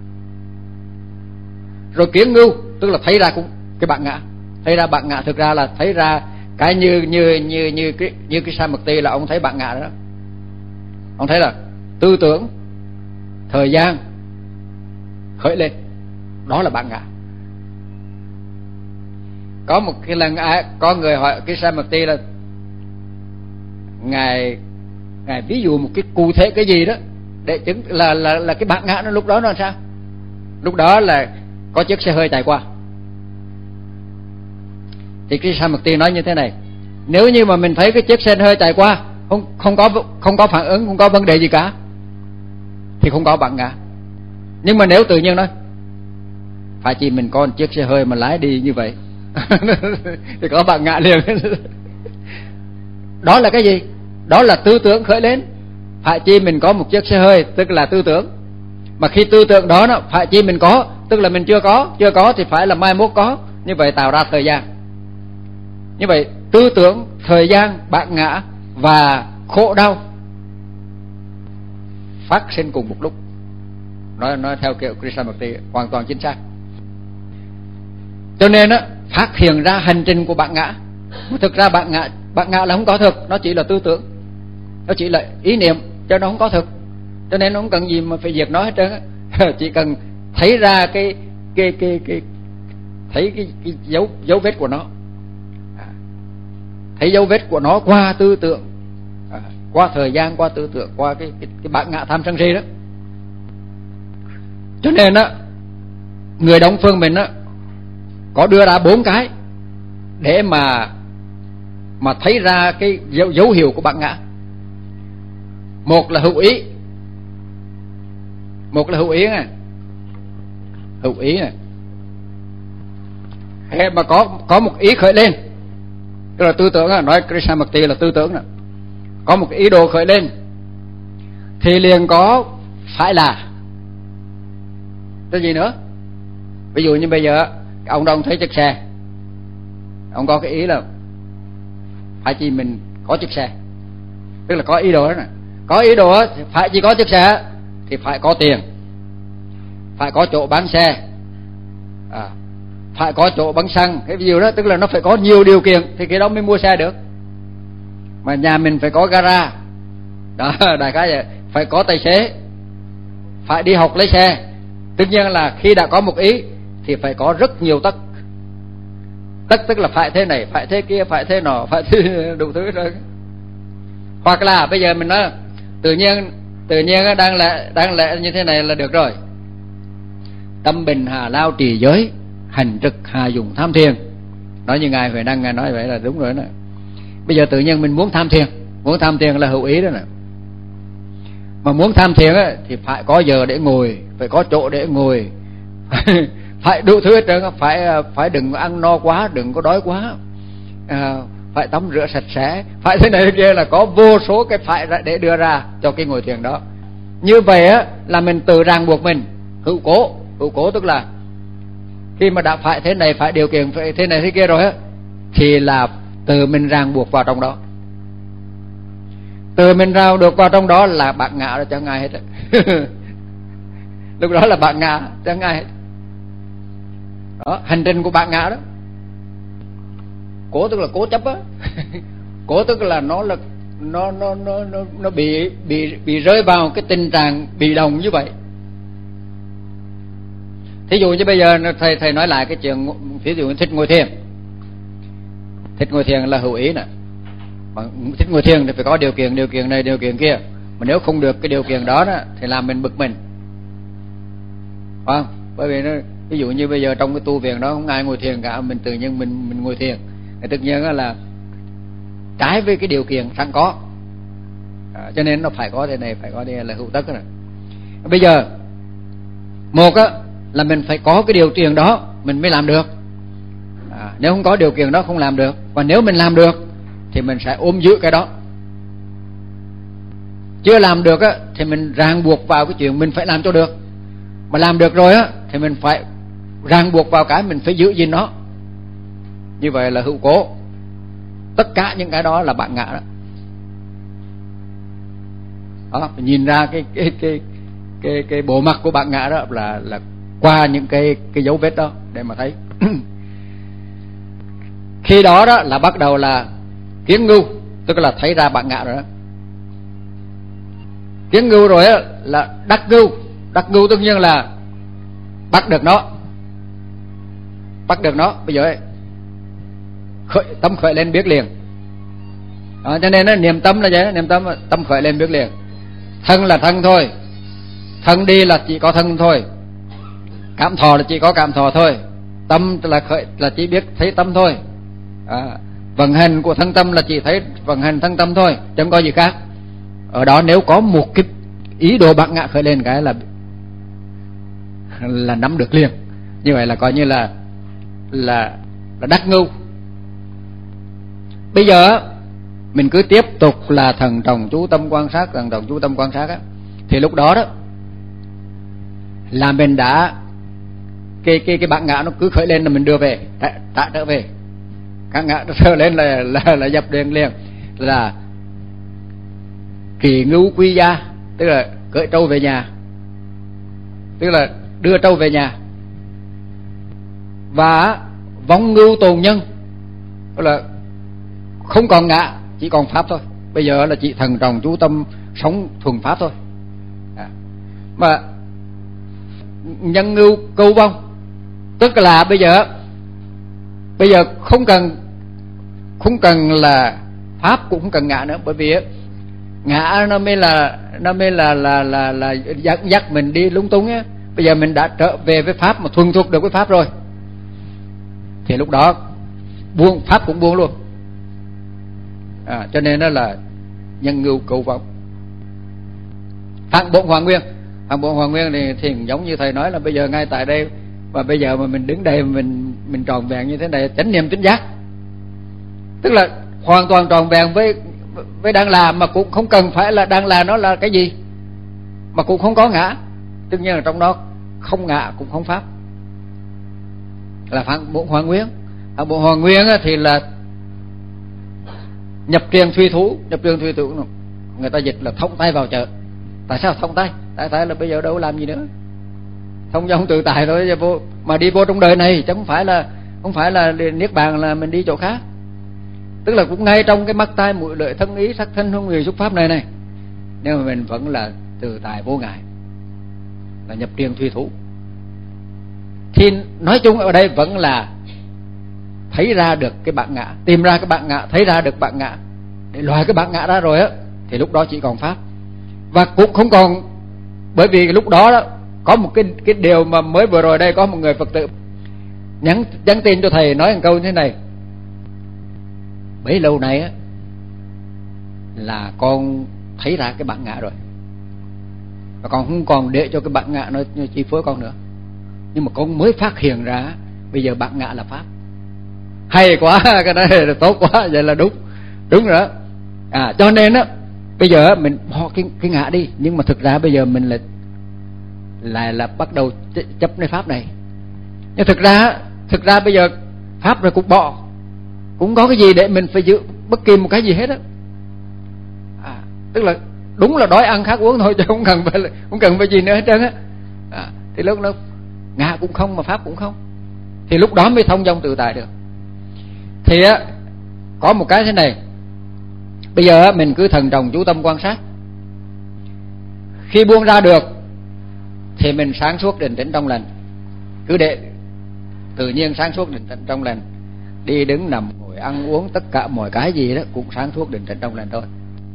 Rồi kiến ngưu tức là thấy ra cũng cái bản ngã. Thấy ra bản ngã thực ra là thấy ra cái như cái Sa Mật Ti là ông thấy bản ngã đó. Ông thấy là tư tưởng, thời gian khởi lên, đó là bản ngã. Có một cái lần có người hỏi cái Sa Mật Ti là ngài ví dụ một cái cụ thể cái gì đó để chứng là cái bản ngã nó lúc đó nó làm sao? Lúc đó là có chiếc xe hơi chạy qua. Thì cái Sa Mật Ti nói như thế này: nếu như mà mình thấy cái chiếc xe hơi chạy qua không có phản ứng, không có vấn đề gì cả thì không có bản ngã. Nhưng mà nếu tự nhiên nói phải chỉ mình có một chiếc xe hơi mà lái đi như vậy thì có bản ngã liền. Đó là cái gì? Đó là tư tưởng khởi lên. Phải chi mình có một chiếc xe hơi tức là tư tưởng. Mà khi tư tưởng đó phải chi mình có tức là mình chưa có thì phải là mai mốt có. Như vậy tạo ra thời gian. Như vậy tư tưởng, thời gian, bản ngã và khổ đau phát sinh cùng một lúc. Nói theo kiểu Krishnamurti hoàn toàn chính xác. Cho nên phát hiện ra hành trình của bản ngã. Thực ra bản ngã là không có thực, nó chỉ là tư tưởng, nó chỉ là ý niệm, cho nó không có thực. Cho nên nó không cần gì mà phải diệt nó hết trơn. Chỉ cần thấy ra cái dấu vết của nó, thấy dấu vết của nó qua tư tưởng, qua thời gian, qua tư tưởng, qua cái bản ngã tham sân si đó. Cho nên người Đông phương mình có đưa ra 4 cái để mà thấy ra cái dấu hiệu của bản ngã. Một là hữu ý, hữu ý này. Khi mà có một ý khởi lên, tức là tư tưởng, nói Krishnamurti là tư tưởng, có một cái ý đồ khởi lên thì liền có phải là cái gì nữa. Ví dụ như bây giờ ông Đông thấy chiếc xe, ông có cái ý là phải chi mình có chiếc xe, tức là có ý đồ đó nè. Có ý đồ thì phải chỉ có chiếc xe thì phải có tiền, phải có chỗ bán xe, phải có chỗ bán xăng, cái ví dụ đó, tức là nó phải có nhiều điều kiện thì cái đó mới mua xe được. Mà nhà mình phải có gara đó, đại khái vậy. Phải có tài xế, phải đi học lấy xe. Tất nhiên là khi đã có một ý thì phải có rất nhiều tất, tức là phải thế này, phải thế kia, phải thế nọ, phải thế đủ thứ rồi. Hoặc là bây giờ mình nói tự nhiên đang lẽ như thế này là được rồi. Tâm bình hà lao trì giới, hành trực hà dùng tham thiền. Nói như ngài Huệ Năng ngài nói vậy là đúng rồi đó. Bây giờ tự nhiên mình muốn tham thiền là hữu ý đó nè. Mà muốn tham thiền á thì phải có giờ để ngồi, phải có chỗ để ngồi, phải đủ thứ hết trơn. Phải đừng ăn no quá, đừng có đói quá, phải tắm rửa sạch sẽ, phải thế này thế kia, là có vô số cái phải để đưa ra cho cái ngồi thiền đó. Như vậy á là mình tự ràng buộc mình. Hữu cố tức là khi mà đã phải thế này, phải điều kiện phải thế này thế kia rồi á, thì là tự mình ràng buộc vào trong đó. Từ mình ràng được vào trong đó là bạn ngã rồi, chẳng ai hết. Lúc đó là bạn ngã, chẳng ai hết. Đó, hành trình của bạn ngã đó. Cố tức là cố chấp á. Cố tức là nó bị rơi vào cái tình trạng bị động như vậy. Thí dụ như bây giờ thầy nói lại cái chuyện, thí dụ như thích ngồi thiền. Thích ngồi thiền là hữu ý nè. Mà thích ngồi thiền thì phải có điều kiện này, điều kiện kia. Mà nếu không được cái điều kiện đó thì làm mình bực mình, phải không? Bởi vì nó, ví dụ như bây giờ trong cái tu viện đó không ai ngồi thiền cả, mình tự nhiên mình ngồi thiền thì tất nhiên là trái với cái điều kiện sẵn có. Cho nên nó phải có thế này, phải có thế là hữu tất rồi. Bây giờ một á là mình phải có cái điều kiện đó mình mới làm được. Nếu không có điều kiện đó không làm được. Và nếu mình làm được thì mình sẽ ôm giữ cái đó. Chưa làm được á thì mình ràng buộc vào cái chuyện mình phải làm cho được. Mà làm được rồi á thì mình phải ràng buộc vào cái mình phải giữ gìn nó. Như vậy là hữu cố. Tất cả những cái đó là bạn ngã đó. Đó, nhìn ra cái bộ mặt của bạn ngã đó là qua những cái dấu vết đó để mà thấy. Khi đó đó là bắt đầu là kiến ngưu, tức là thấy ra bạn ngã rồi đó. Kiến ngưu rồi á là đắc ngưu tất nhiên là bắt được nó. Bây giờ ấy, tâm khởi lên biết liền. Đó, cho nên niệm tâm là vậy, tâm khởi lên biết liền. Thân là thân thôi, thân đi là chỉ có thân thôi, cảm thọ là chỉ có cảm thọ thôi, tâm là chỉ biết thấy tâm thôi. Vận hành của thân tâm là chỉ thấy vận hành thân tâm thôi, chẳng có gì khác. Ở đó nếu có một cái ý đồ bát ngã khởi lên cái là nắm được liền. Như vậy là coi như là đắc ngưu. Bây giờ mình cứ tiếp tục là thần trọng chú tâm quan sát á, thì lúc đó đó là mình đã cái bát ngã nó cứ khởi lên là mình đưa về, trả trở về. Các ngã nó sơ lên là dập điện liền, là kỳ ngưu quy gia, tức là cởi trâu về nhà, tức là đưa trâu về nhà. Và vong ngưu tồn nhân, tức là không còn ngã, chỉ còn pháp thôi. Bây giờ là chỉ thần trọng chú tâm sống thuần pháp thôi. Mà nhân ngưu câu vong, tức là bây giờ không cần là pháp, cũng không cần ngã nữa. Bởi vì ngã nó mới là dắt mình đi lung tung á. Bây giờ mình đã trở về với pháp, mà thuần thục được với pháp rồi, thì lúc đó buông, pháp cũng buông luôn. Cho nên đó là nhân ngưu cầu vọng. Phản bội hoàn nguyên. Phản bội hoàn nguyên thì giống như thầy nói là bây giờ ngay tại đây, và bây giờ mà mình đứng đây mình tròn vẹn như thế này, chánh niệm tỉnh giác, tức là hoàn toàn tròn vẹn với đang là, mà cũng không cần phải là đang là nó là cái gì, mà cũng không có ngã. Tất nhiên là trong đó không ngã cũng không pháp, là phản bội hoàn nguyên. Phản bội hoàn nguyên thì là nhập triền suy thú. Nhập triền suy thú người ta dịch là thông tay vào chợ. Tại sao thông tay? Tại là bây giờ đâu làm gì nữa, thông dong tự tại thôi. Mà đi vô trong đời này chứ không phải là niết bàn là mình đi chỗ khác. Tức là cũng ngay trong cái mắt tai mũi lưỡi thân ý sắc thân hương vị xúc pháp này, nhưng mà mình vẫn là tự tại vô ngại, là nhập triền suy thú. Thì nói chung ở đây vẫn là thấy ra được cái bản ngã, tìm ra cái bản ngã, thấy ra được bản ngã, để loại cái bản ngã ra rồi á, thì lúc đó chỉ còn pháp. Và cũng không còn, bởi vì lúc đó có một cái điều mà mới vừa rồi đây có một người Phật tử nhắn tin cho thầy nói một câu như thế này: bấy lâu nay á là con thấy ra cái bản ngã rồi, và con không còn để cho cái bản ngã nó chi phối con nữa, nhưng mà con mới phát hiện ra bây giờ bản ngã là pháp. Hay quá, cái này là tốt quá, vậy là đúng rồi đó. Cho nên á bây giờ mình bỏ cái ngã đi, nhưng mà thực ra bây giờ mình là bắt đầu chấp nơi pháp này. Nhưng thực ra bây giờ pháp rồi cũng bỏ, cũng có cái gì để mình phải giữ bất kỳ một cái gì hết á. Tức là đúng là đói ăn khát uống thôi, chứ không cần phải gì nữa hết trơn á. Thì lúc đó ngã cũng không mà pháp cũng không, thì lúc đó mới thông dong tự tại được. Thì á có một cái thế này, bây giờ mình cứ thần trọng chú tâm quan sát, khi buông ra được thì mình sáng suốt định tĩnh trong lành, cứ để tự nhiên sáng suốt định tĩnh trong lành, đi đứng nằm ngồi ăn uống tất cả mọi cái gì đó cũng sáng suốt định tĩnh trong lành thôi.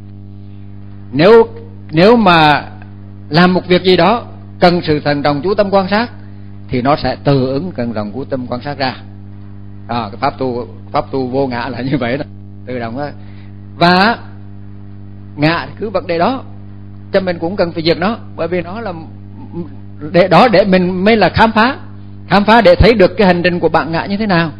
Nếu mà làm một việc gì đó cần sự thần trọng chú tâm quan sát thì nó sẽ tự ứng thần trọng chú tâm quan sát ra. Cái pháp tu vô ngã là như vậy đó, tự động đó. Và ngã cứ vấn đề đó, cho mình cũng cần phải diệt nó, bởi vì nó là để mình mới là khám phá để thấy được cái hành trình của bạn ngã như thế nào.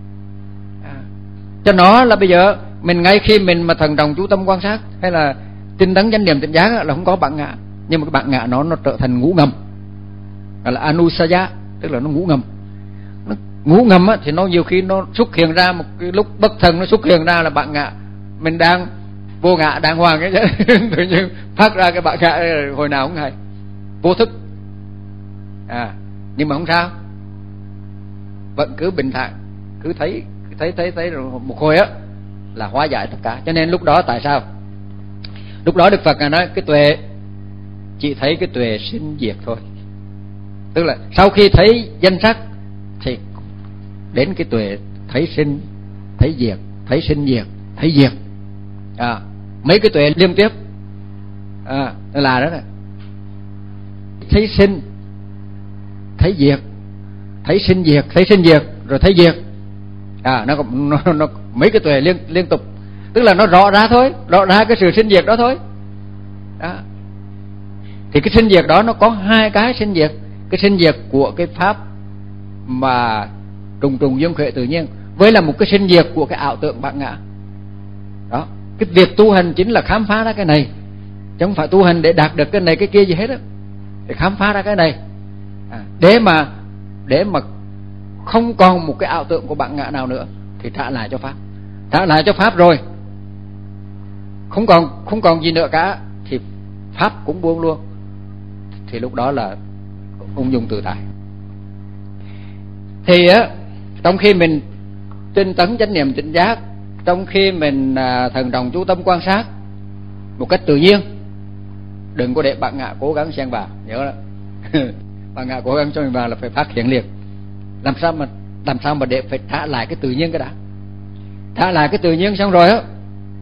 Cho nó là bây giờ mình ngay khi mình mà thần trọng chú tâm quan sát hay là tinh tấn chánh niệm tỉnh giác là không có bạn ngã, nhưng mà cái bạn ngã nó trở thành ngủ ngầm, gọi là anusaya, tức là nó ngủ ngầm. Ngủ ngầm á, thì nó nhiều khi nó xuất hiện ra một cái lúc bất thần, nó xuất hiện ra là bạn ngã, mình đang vô ngã đàng hoàng ấy chứ tự nhiên phát ra cái bạn ngã hồi nào cũng hay, vô thức. Nhưng mà không sao, vẫn cứ bình thản, cứ thấy rồi một hồi á là hóa giải tất cả. Cho nên lúc đó tại sao lúc đó Đức Phật nói cái tuệ chỉ thấy cái tuệ sinh diệt thôi, tức là sau khi thấy danh sắc thì đến cái tuệ thấy sinh thấy diệt, thấy sinh diệt thấy diệt. Mấy cái tuệ liên tiếp là đó này, thấy sinh thấy diệt, thấy sinh diệt, thấy sinh diệt rồi thấy diệt. Nó mấy cái tuệ liên tục, tức là nó rõ ra cái sự sinh diệt đó thôi. Thì cái sinh diệt đó nó có hai cái sinh diệt, cái sinh diệt của cái pháp mà trùng dương khệ tự nhiên, với là một cái sinh diệt của cái ảo tưởng bạn ngã. Đó, cái việc tu hành chính là khám phá ra cái này, chứ không phải tu hành để đạt được cái này cái kia gì hết á, để khám phá ra cái này, để mà không còn một cái ảo tưởng của bạn ngã nào nữa thì trả lại cho pháp rồi, không còn gì nữa cả thì pháp cũng buông luôn, thì lúc đó là ung dung tự tại. Thì á trong khi mình tinh tấn chánh niệm tỉnh giác, trong khi mình thần trọng chú tâm quan sát một cách tự nhiên, đừng có để bạn ngã cố gắng xen vào, nhớ đó. Bạn ngã cố gắng xen vào là phải phát hiện liền. Làm sao mà để phải trả lại cái tự nhiên cái đã, trả lại cái tự nhiên xong rồi á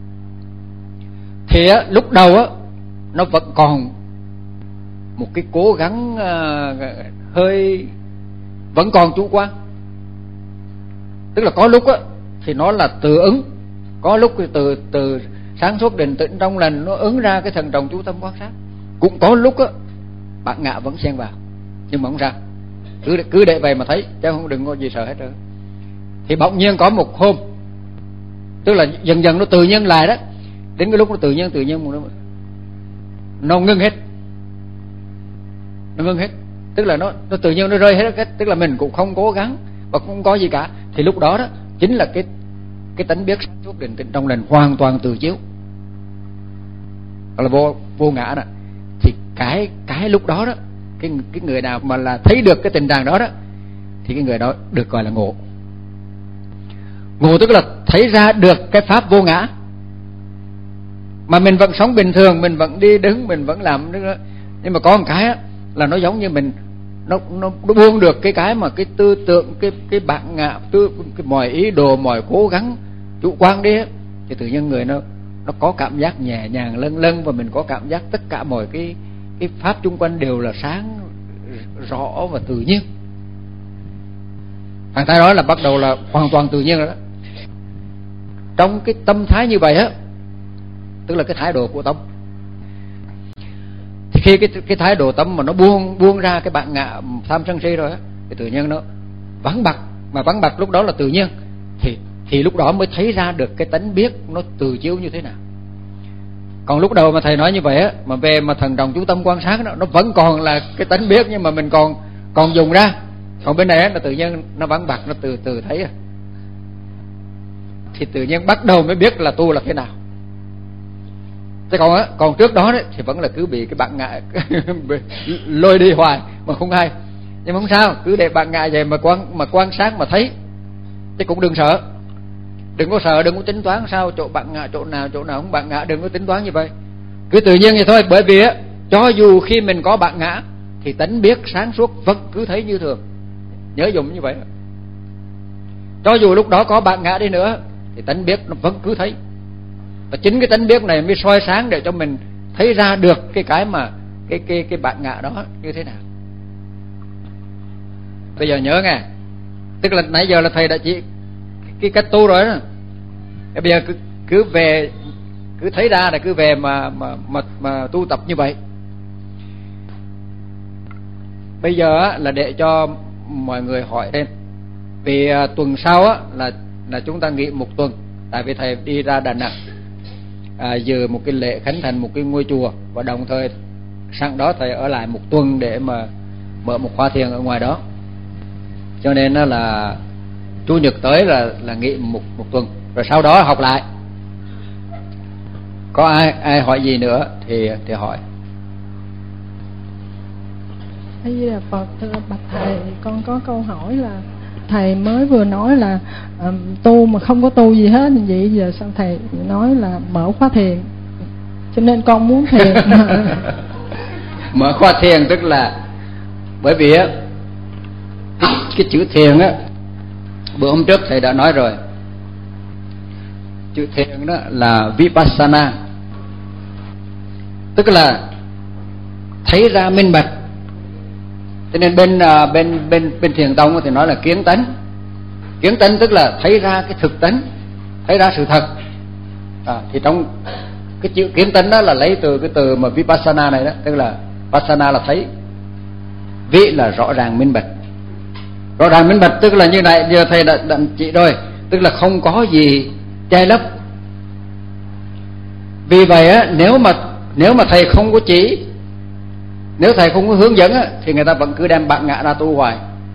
thì á, lúc đầu á nó vẫn còn một cái cố gắng hơi vẫn còn chủ quan, tức là có lúc á thì nó là tự ứng. Có lúc từ sáng suốt định tĩnh trong lành nó ứng ra cái thần trọng chú tâm quan sát. Cũng có lúc á bạn ngạ vẫn xen vào, nhưng mà không sao, cứ để vậy mà thấy, chứ không đừng có gì sợ hết trơn. Thì bỗng nhiên có một hôm, tức là dần dần nó tự nhiên lại đó, đến cái lúc nó tự nhiên nó ngưng hết, tức là nó tự nhiên nó rơi hết, tức là mình cũng không cố gắng và không có gì cả. Thì lúc đó đó chính là cái tánh biết sáng suốt định tĩnh trong lành hoàn toàn từ chiếu, đó là vô ngã đó. Thì cái lúc đó đó, cái người nào mà là thấy được cái tình trạng đó đó, thì cái người đó được gọi là ngộ. Ngộ tức là thấy ra được cái pháp vô ngã, mà mình vẫn sống bình thường, mình vẫn đi đứng, mình vẫn làm nữa. Nhưng mà có một cái á, là nó giống như mình nó buông được cái mà cái tư tưởng, cái bản ngã, cái mọi ý đồ, mọi cố gắng chủ quan đi á, thì tự nhiên người nó có cảm giác nhẹ nhàng lâng lâng, và mình có cảm giác tất cả mọi cái pháp chung quanh đều là sáng rõ và tự nhiên. Thằng thái đó là bắt đầu là hoàn toàn tự nhiên rồi đó. Trong cái tâm thái như vậy á, tức là cái thái độ của tâm. Thì khi cái thái độ tâm mà nó buông ra cái bản ngã tham sân si rồi á, thì tự nhiên nó vắng bặt, mà vắng bặt lúc đó là tự nhiên, thì lúc đó mới thấy ra được cái tánh biết nó từ chiếu như thế nào. Còn lúc đầu mà thầy nói như vậy á, mà về mà thần trọng chú tâm quan sát nó vẫn còn là cái tánh biết, nhưng mà mình còn dùng ra. Còn bên này á, là tự nhiên nó vắng bặt, nó từ thấy à. Thì tự nhiên bắt đầu mới biết là tu là thế nào. Thế còn trước đó đấy thì vẫn là cứ bị cái bản ngã lôi đi hoài mà không hay. Nhưng mà không sao, cứ để bản ngã vậy mà quan sát mà thấy, chứ cũng đừng sợ. Đừng có sợ, đừng có tính toán sao chỗ bạn ngã, chỗ nào không bạn ngã, đừng có tính toán như vậy. Cứ tự nhiên vậy thôi. Bởi vì á, cho dù khi mình có bạn ngã thì tánh biết sáng suốt vẫn cứ thấy như thường. Nhớ dùng như vậy. Cho dù lúc đó có bạn ngã đi nữa thì tánh biết nó vẫn cứ thấy. Và chính cái tánh biết này mới soi sáng để cho mình thấy ra được cái mà cái bạn ngã đó như thế nào. Bây giờ nhớ nghe, tức là nãy giờ là thầy đã chỉ cái cách tu rồi đó. Bây giờ cứ về, cứ thấy ra là cứ về mà tu tập như vậy. Bây giờ là để cho mọi người hỏi thêm, vì tuần sau là chúng ta nghỉ một tuần, tại vì thầy đi ra Đà Nẵng dự một cái lễ khánh thành một cái ngôi chùa, và đồng thời sẵn đó thầy ở lại một tuần để mà mở một khóa thiền ở ngoài đó. Cho nên là Chủ nhật tới là nghỉ một tuần, rồi sau đó học lại. Có ai hỏi gì nữa thì hỏi. A Di Đà Phật. Thưa bạch thầy, con có câu hỏi là thầy mới vừa nói là tu mà không có tu gì hết, vậy giờ sao thầy nói là mở khóa thiền, cho nên con muốn thiền. Mở khóa thiền tức là bởi vì á cái chữ thiền á, bữa hôm trước thầy đã nói rồi, chữ thiền đó là vipassana, tức là thấy ra minh bạch. Cho nên bên thiền tông thì nói là kiến tánh. Kiến tánh tức là thấy ra cái thực tánh, thấy ra sự thật. Thì trong cái chữ kiến tánh đó là lấy từ cái từ mà vipassana này đó, tức là vipassana là thấy, vi là rõ ràng minh bạch. Rõ ràng minh bạch tức là như này, giờ thầy đã chỉ rồi, tức là không có gì che lấp. Vì vậy á, nếu mà thầy không có chỉ, nếu thầy không có hướng dẫn á, thì người ta vẫn cứ đem bạn ngã ra tu hoài.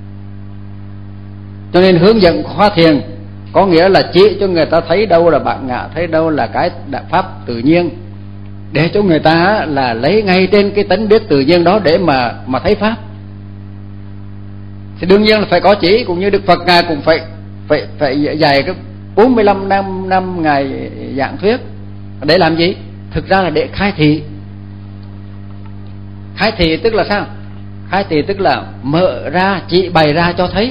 Cho nên hướng dẫn khóa thiền có nghĩa là chỉ cho người ta thấy đâu là bạn ngã, thấy đâu là cái pháp tự nhiên, để cho người ta là lấy ngay trên cái tánh biết tự nhiên đó để mà thấy pháp. Thì đương nhiên là phải có chỉ, cũng như Đức Phật ngài cũng phải dạy cái 45 năm ngài giảng thuyết. Để làm gì? Thực ra là để khai thị. Khai thị tức là sao? Khai thị tức là mở ra, chỉ bày ra cho thấy.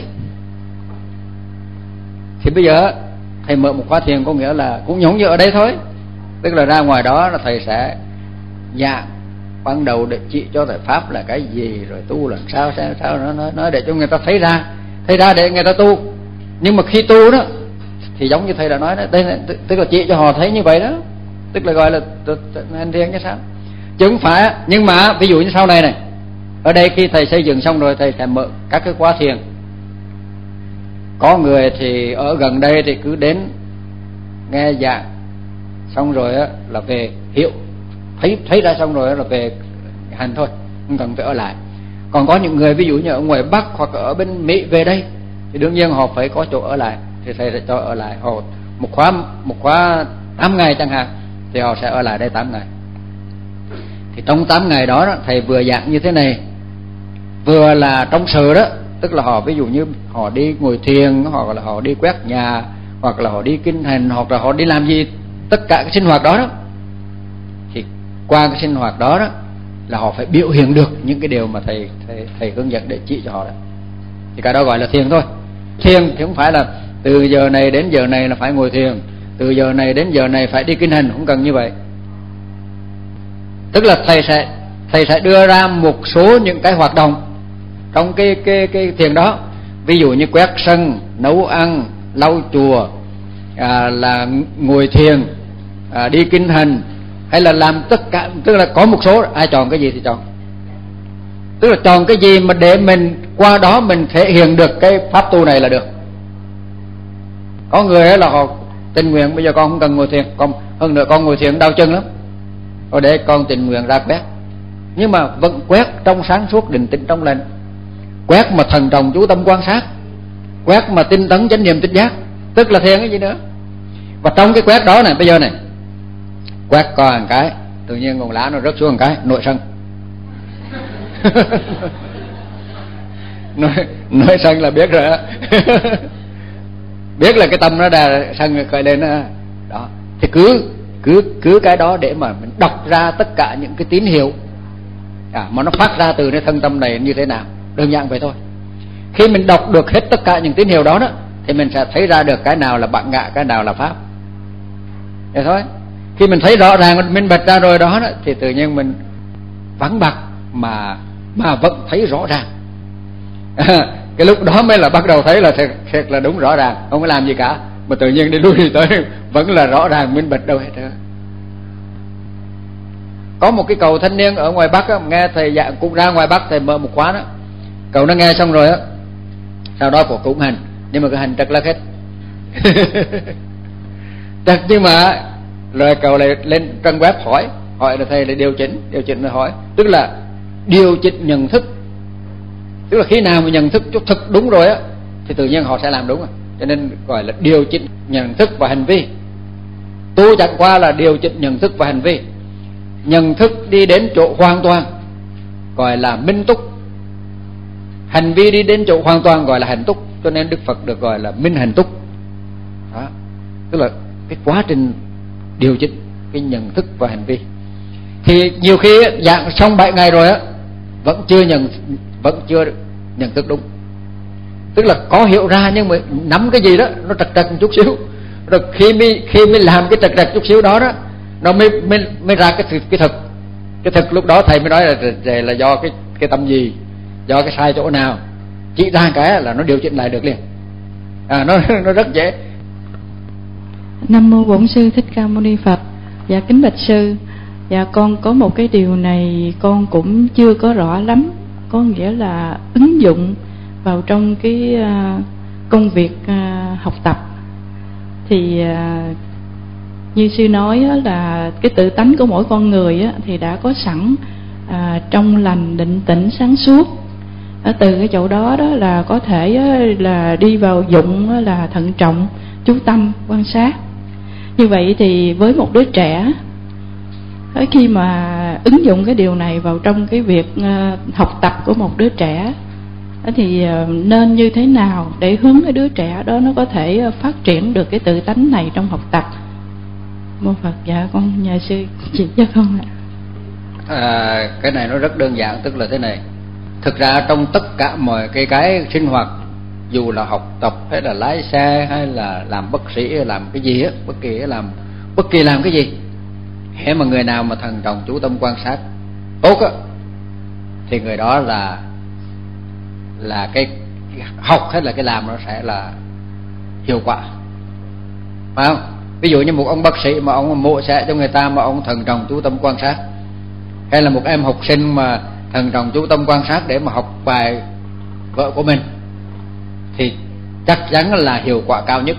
Thì bây giờ thầy mở một khóa thiền có nghĩa là cũng giống như ở đây thôi, tức là ra ngoài đó là thầy sẽ giảng ban đầu để chỉ cho thầy pháp là cái gì, rồi tu làm sao nó để cho người ta thấy ra để người ta tu. Nhưng mà khi tu đó Thì giống như thầy đã nói đó, đây tức là chỉ cho họ thấy như vậy đó, tức là gọi là hành thiền chứ sao, chứ không phải. Nhưng mà ví dụ như sau này này, ở đây khi thầy xây dựng xong rồi, thầy sẽ mở các cái khóa thiền. Có người thì ở gần đây thì cứ đến nghe giảng xong rồi á là về hiểu, thấy ra xong rồi là về hành thôi, không cần phải ở lại. Còn có những người ví dụ như ở ngoài Bắc hoặc ở bên Mỹ về đây thì đương nhiên họ phải có chỗ ở lại, thì thầy sẽ cho ở lại. Họ một khóa 8 ngày chẳng hạn, thì họ sẽ ở lại đây 8 ngày. Thì trong 8 ngày đó, thầy vừa giảng như thế này, vừa là trong sự đó, tức là họ ví dụ như họ đi ngồi thiền, hoặc là họ đi quét nhà, hoặc là họ đi kinh hành, hoặc là họ đi làm gì, tất cả cái sinh hoạt đó, thì qua cái sinh hoạt đó là họ phải biểu hiện được những cái điều mà thầy hướng dẫn để chỉ cho họ đó. Thì cái đó gọi là thiền thôi. Thiền thì không phải là từ giờ này đến giờ này là phải ngồi thiền, từ giờ này đến giờ này phải đi kinh hành, không cần như vậy. Tức là thầy sẽ đưa ra một số những cái hoạt động trong cái thiền đó, ví dụ như quét sân, nấu ăn, lau chùa, là ngồi thiền, đi kinh hành, hay là làm tất cả. Tức là có một số ai chọn cái gì thì chọn, tức là chọn cái gì mà để mình qua đó mình thể hiện được cái pháp tu này là được. Có người ấy là họ tình nguyện bây giờ con không cần ngồi thiền, còn hơn nữa con ngồi thiền đau chân lắm, rồi để con tình nguyện ra quét, nhưng mà vẫn quét trong sáng suốt, định tĩnh trong lành, quét mà thần trọng chú tâm quan sát, quét mà tinh tấn chánh niệm tỉnh giác, tức là thiền cái gì nữa. Và trong cái quét đó này, bây giờ này quét coi một cái, tự nhiên con lá nó rớt xuống một cái, nội sân. Nội sân là biết rồi đó. Biết là cái tâm nó đã sân khởi lên đó. Đó thì cứ cái đó để mà mình đọc ra tất cả những cái tín hiệu mà nó phát ra từ cái thân tâm này như thế nào, đơn giản vậy thôi. Khi mình đọc được hết tất cả những tín hiệu đó thì mình sẽ thấy ra được cái nào là bản ngã, cái nào là pháp. Vậy thôi. Khi mình thấy rõ ràng, mình bật ra rồi đó thì tự nhiên mình vắng bặt mà vẫn thấy rõ ràng. Cái lúc đó mới là bắt đầu thấy là thiệt là đúng rõ ràng, không có làm gì cả, mà tự nhiên đi lui đi tới vẫn là rõ ràng minh bạch đâu hết trơn. Có một cái cậu thanh niên ở ngoài Bắc á, nghe thầy giảng, cũng ra ngoài Bắc thầy mở một khóa đó, cậu nó nghe xong rồi á, sau đó của cũng hành, nhưng mà cái hành trật lắc hết. Trật, nhưng mà rồi cậu lại lên trang web hỏi là thầy lại điều chỉnh rồi hỏi, tức là điều chỉnh nhận thức. Tức là khi nào mà nhận thức chút thực đúng rồi á thì tự nhiên họ sẽ làm đúng rồi. Cho nên gọi là điều chỉnh nhận thức và hành vi. Tu chẳng qua là điều chỉnh nhận thức và hành vi. Nhận thức đi đến chỗ hoàn toàn gọi là minh túc, hành vi đi đến chỗ hoàn toàn gọi là hạnh túc. Cho nên Đức Phật được gọi là minh hành túc đó. Tức là cái quá trình điều chỉnh cái nhận thức và hành vi. Thì nhiều khi dạng xong 7 ngày rồi á vẫn chưa nhận thức đúng. Tức là có hiểu ra nhưng mà nắm cái gì đó nó trật một chút xíu, rồi khi mới làm cái trật chút xíu đó nó mới ra cái thực. Lúc đó thầy mới nói là do cái tâm gì, do cái sai chỗ nào, chỉ ra cái là nó điều chỉnh lại được liền. Nó rất dễ. Nam mô Bổn Sư Thích Ca Mâu Ni Phật. Dạ kính bạch sư, dạ con có một cái điều này con cũng chưa có rõ lắm, có nghĩa là ứng dụng vào trong cái công việc học tập. Thì như sư nói là cái tự tánh của mỗi con người thì đã có sẵn trong lành, định tĩnh, sáng suốt. Từ cái chỗ đó là có thể là đi vào dụng là thận trọng, chú tâm, quan sát. Như vậy thì với một đứa trẻ, khi mà ứng dụng cái điều này vào trong cái việc học tập của một đứa trẻ thì nên như thế nào để hướng cái đứa trẻ đó nó có thể phát triển được cái tự tánh này trong học tập? Mô Phật. Dạ con nhờ sư chỉ cho con ạ. Cái này nó rất đơn giản, tức là thế này. Thực ra trong tất cả mọi cái sinh hoạt, dù là học tập hay là lái xe hay là làm bác sĩ hay làm cái gì á, bất kỳ làm cái gì, hễ mà người nào mà thần trọng chú tâm quan sát tốt á thì người đó là cái học hay là cái làm nó sẽ là hiệu quả. phải không? Ví dụ như một ông bác sĩ mà ông mổ xẻ cho người ta mà ông thận trọng chú tâm quan sát, hay là một em học sinh mà thận trọng chú tâm quan sát để mà học bài vợ của mình, thì chắc chắn là hiệu quả cao nhất.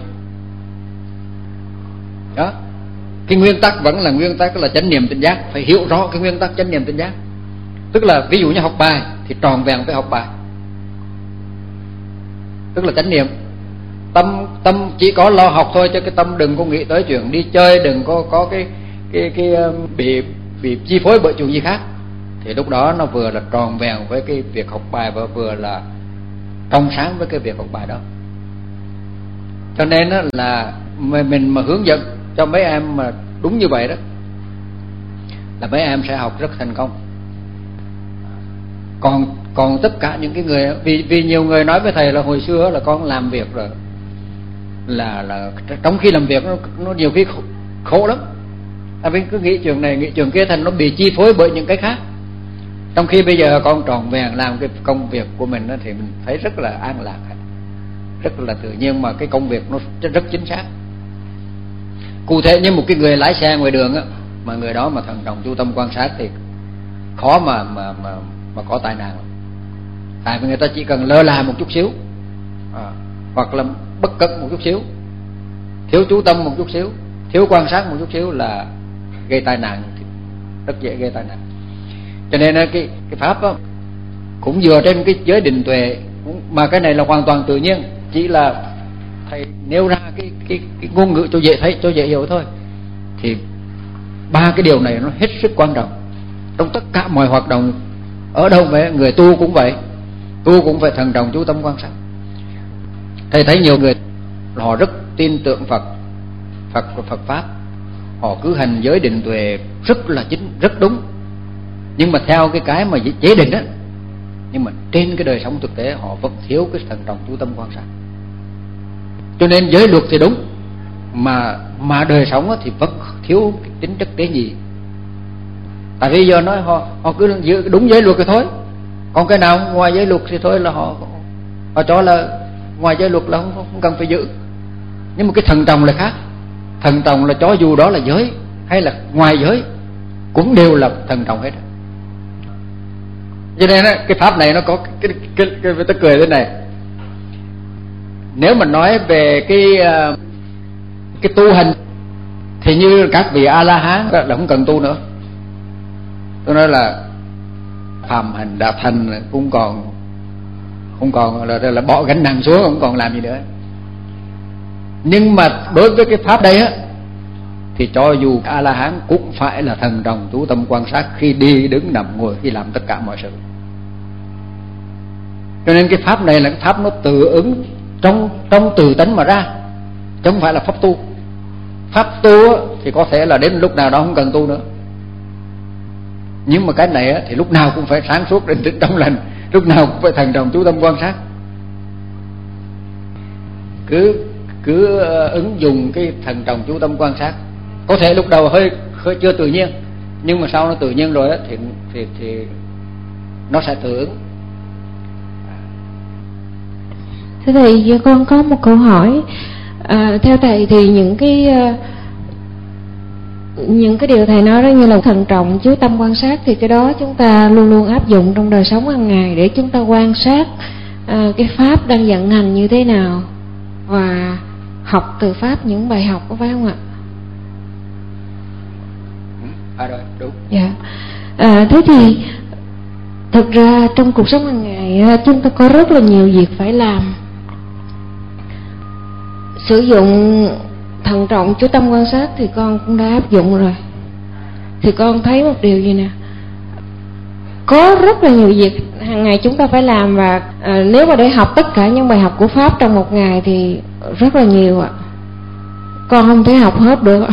Đó, cái nguyên tắc vẫn là nguyên tắc là chánh niệm tỉnh giác. Phải hiểu rõ cái nguyên tắc chánh niệm tỉnh giác. Tức là ví dụ như học bài thì tròn vẹn với học bài, tức là chánh niệm. Tâm chỉ có lo học thôi, chứ cái tâm đừng có nghĩ tới chuyện đi chơi, đừng có cái bị chi phối bởi chuyện gì khác. Thì lúc đó nó vừa là tròn vẹn với cái việc học bài và vừa là trong sáng với cái việc học bài đó. Cho nên là mình mà hướng dẫn cho mấy em mà đúng như vậy đó, là mấy em sẽ học rất thành công. Còn tất cả những cái người, vì nhiều người nói với thầy là hồi xưa là con làm việc rồi, là trong khi làm việc nó nhiều khi khổ lắm. Tại vì cứ nghĩ chuyện này nghĩ chuyện kia, thành nó bị chi phối bởi những cái khác. Trong khi bây giờ con tròn vẹn làm cái công việc của mình thì mình thấy rất là an lạc, rất là tự nhiên, mà cái công việc nó rất chính xác. Cụ thể như một cái người lái xe ngoài đường á, mà người đó mà thận trọng chú tâm quan sát thì khó mà có tai nạn. Tại vì người ta chỉ cần lơ là một chút xíu, hoặc là bất cẩn một chút xíu, thiếu chú tâm một chút xíu, thiếu quan sát một chút xíu là gây tai nạn, rất dễ gây tai nạn. Cho nên cái pháp đó cũng dựa trên cái giới định tuệ, mà cái này là hoàn toàn tự nhiên, chỉ là thầy nêu ra cái ngôn ngữ cho dễ thấy, cho dễ hiểu thôi. Thì ba cái điều này nó hết sức quan trọng trong tất cả mọi hoạt động. Ở đâu vậy, người tu cũng vậy, tu cũng phải thận trọng chú tâm quan sát. Thầy thấy nhiều người họ rất tin tưởng Phật pháp, họ cứ hành giới định tuệ rất là chính, rất đúng, nhưng mà theo cái mà chế định đó, nhưng mà trên cái đời sống thực tế họ vẫn thiếu cái thận trọng chú tâm quan sát. Cho nên giới luật thì đúng, mà đời sống thì vẫn thiếu cái tính chất tế nhị. Tại vì giờ nói họ cứ đúng giới luật thì thôi, còn cái nào ngoài giới luật thì thôi là họ cho là ngoài giới luật là không cần phải giữ. Nhưng mà cái thận trọng là khác. Thận trọng là cho dù đó là giới hay là ngoài giới cũng đều là thận trọng hết. Cho nên cái pháp này nó có cái tôi cười thế này. Nếu mà nói về cái tu hành thì như các vị A-la-hán là không cần tu nữa. Tôi nói là phàm hành đạt thành cũng không còn là bỏ gánh nặng xuống, không còn làm gì nữa. Nhưng mà đối với cái pháp đây á, thì cho dù A-la-hán cũng phải là thần trọng chú tâm quan sát khi đi đứng nằm ngồi, khi làm tất cả mọi sự. Cho nên cái pháp này là cái pháp nó tự ứng trong từ tánh mà ra, chứ không phải là pháp tu. Pháp tu thì có thể là đến lúc nào đó không cần tu nữa, nhưng mà cái này thì lúc nào cũng phải sáng suốt, định tĩnh trong lành, lúc nào cũng phải thần trọng chú tâm quan sát. Cứ ứng dụng cái thần trọng chú tâm quan sát. Có thể lúc đầu hơi chưa tự nhiên, nhưng mà sau nó tự nhiên rồi thì nó sẽ tự ứng. Thưa thầy, giờ con có một câu hỏi. Theo thầy thì những cái điều thầy nói đó, như là thần trọng chú tâm quan sát, thì cái đó chúng ta luôn luôn áp dụng trong đời sống hàng ngày để chúng ta quan sát cái pháp đang vận hành như thế nào, và học từ pháp những bài học, có phải không ạ? Rồi, đúng. Dạ. Thế thì thực ra trong cuộc sống hàng ngày chúng ta có rất là nhiều việc phải làm. Sử dụng thận trọng chú tâm quan sát thì con cũng đã áp dụng rồi. Thì con thấy một điều gì nè, có rất là nhiều việc hàng ngày chúng ta phải làm, và nếu mà để học tất cả những bài học của pháp trong một ngày thì rất là nhiều ạ. Con không thể học hết được.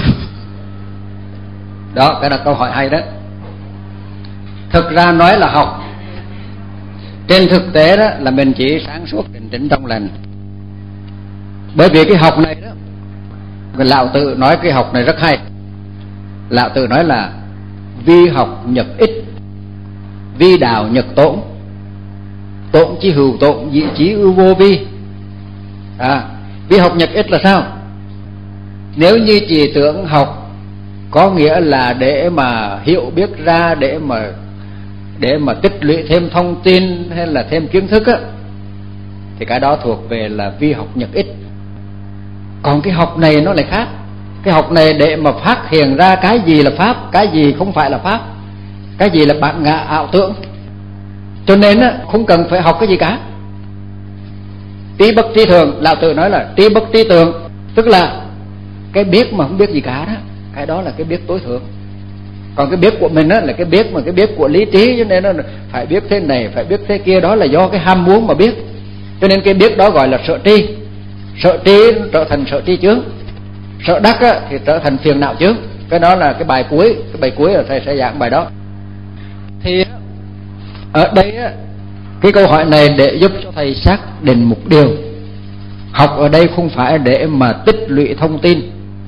Đó, cái là câu hỏi hay đó. Thực ra nói là học, trên thực tế đó là mình chỉ sáng suốt định tĩnh trong lành. Bởi vì cái học này đó, Lão Tử nói cái học này rất hay. Lão Tử nói là vi học nhập ích, vi đạo nhập tổn, tổn chi hữu tổn, dị chí ưu vô vi. Vi học nhập ích là sao? Nếu như chỉ tưởng học có nghĩa là để mà hiểu biết ra, để mà tích lũy thêm thông tin hay là thêm kiến thức á, thì cái đó thuộc về là vi học nhật ích. Còn cái học này nó lại khác. Cái học này để mà phát hiện ra cái gì là pháp, cái gì không phải là pháp, cái gì là bản ngã ảo tưởng. Cho nên á, không cần phải học cái gì cả. Trí bất trí thường, Lão Tử nói là trí bất trí tưởng, tức là cái biết mà không biết gì cả đó, cái đó là cái biết tối thượng. Còn cái biết của mình á là cái biết mà cái biết của lý trí, cho nên nó phải biết thế này, phải biết thế kia, đó là do cái ham muốn mà biết. Cho nên cái biết đó gọi là sợ tri. Sợ tri trở thành sợ tri chướng, sợ đắc á, thì trở thành phiền não chướng. Cái đó là cái bài cuối là thầy sẽ giảng bài đó. Thì ở đây á, cái câu hỏi này để giúp cho thầy xác định một điều: học ở đây không phải để mà tích lũy thông tin.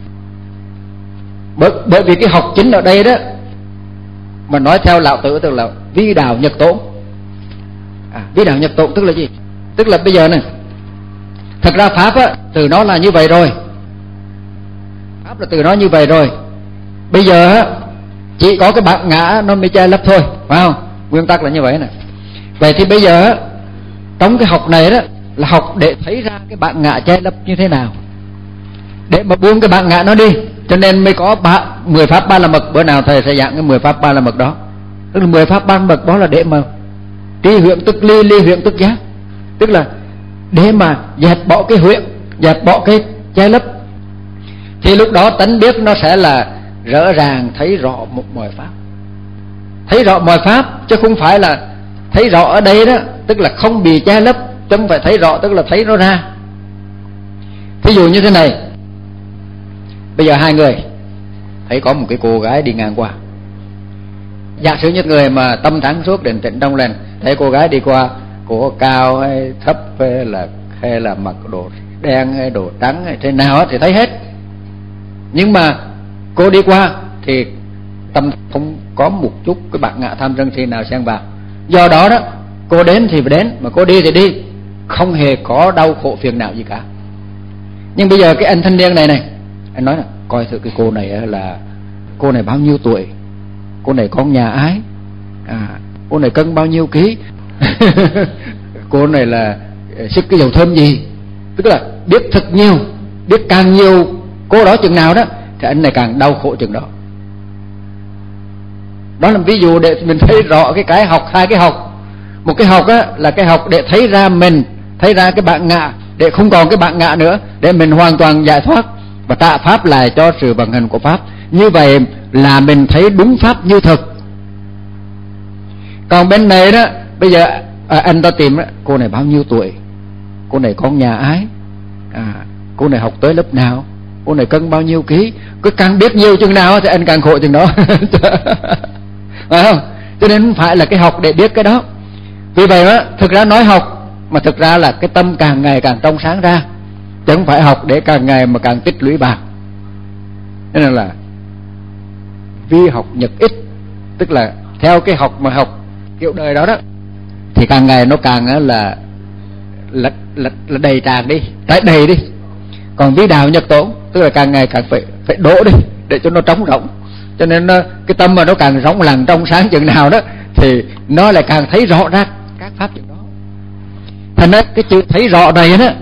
Bởi vì cái học chính ở đây đó, mà nói theo Lão Tử tức là vi đạo nhật tổn. Vi đạo nhật tổn tức là gì? Tức là bây giờ này, thật ra pháp á, từ nó là như vậy rồi. Pháp là từ nó như vậy rồi. Bây giờ á, chỉ có cái bản ngã nó mới che lấp thôi, phải không? Nguyên tắc là như vậy nè. Vậy thì bây giờ á, trong cái học này đó là học để thấy ra cái bản ngã che lấp như thế nào, để mà buông cái bản ngã nó đi. Cho nên mới có 10 pháp ba la mật. Bữa nào thầy sẽ giảng cái 10 pháp ba la mật đó. Tức là 10 pháp ba la mật đó là để mà tri huyện tức ly, ly huyện tức giác. Tức là để mà dẹp bỏ cái huyện, dẹp bỏ cái che lấp. Thì lúc đó tánh biết nó sẽ là rõ ràng thấy rõ một mọi pháp. Thấy rõ mọi pháp, chứ không phải là thấy rõ ở đây đó, tức là không bị che lấp. Chứ không phải thấy rõ tức là thấy nó ra. Thí dụ như thế này, bây giờ hai người thấy có một cái cô gái đi ngang qua. Giả sử như người mà tâm sáng suốt định tĩnh trong lành, thấy cô gái đi qua, cô cao hay thấp hay là mặc đồ đen hay đồ trắng hay thế nào thì thấy hết. Nhưng mà cô đi qua thì tâm không có một chút cái bản ngã tham sân si nào xen vào. Do đó đó, cô đến thì đến, mà cô đi thì đi, không hề có đau khổ phiền não gì cả. Nhưng bây giờ cái anh thanh niên này, anh nói là coi thử cái cô này là cô này bao nhiêu tuổi, cô này con nhà ái, cô này cân bao nhiêu ký, cô này là xức cái dầu thơm gì. Tức là biết thật nhiều, biết càng nhiều cô đó chừng nào đó thì anh này càng đau khổ chừng đó. Đó là ví dụ để mình thấy rõ cái học, hai cái học. Một cái học á là cái học để thấy ra mình, thấy ra cái bản ngã, để không còn cái bản ngã nữa, để mình hoàn toàn giải thoát và tạ pháp lại cho sự vận hành của pháp. Như vậy là mình thấy đúng pháp như thực. Còn bên này đó, bây giờ anh ta tìm đó, cô này bao nhiêu tuổi, cô này con nhà ái, cô này học tới lớp nào, cô này cân bao nhiêu ký. Cứ càng biết nhiều chừng nào thì anh càng khổ chừng đó. Phải không? Cho nên không phải là cái học để biết cái đó. Vì vậy đó, thực ra nói học mà thực ra là cái tâm càng ngày càng trong sáng ra, chứ không phải học để càng ngày mà càng tích lũy bạc. Nên là vi học nhật ích, tức là theo cái học mà học kiểu đời đó đó, thì càng ngày nó càng là đầy tràn đi, trái đầy đi. Còn vi đạo nhật tổn, tức là càng ngày càng phải đổ đi để cho nó trống rỗng. Cho nên cái tâm mà nó càng rỗng lặng trong sáng chừng nào đó thì nó lại càng thấy rõ ra các pháp chừng đó. Thành ra cái chữ thấy rõ này đó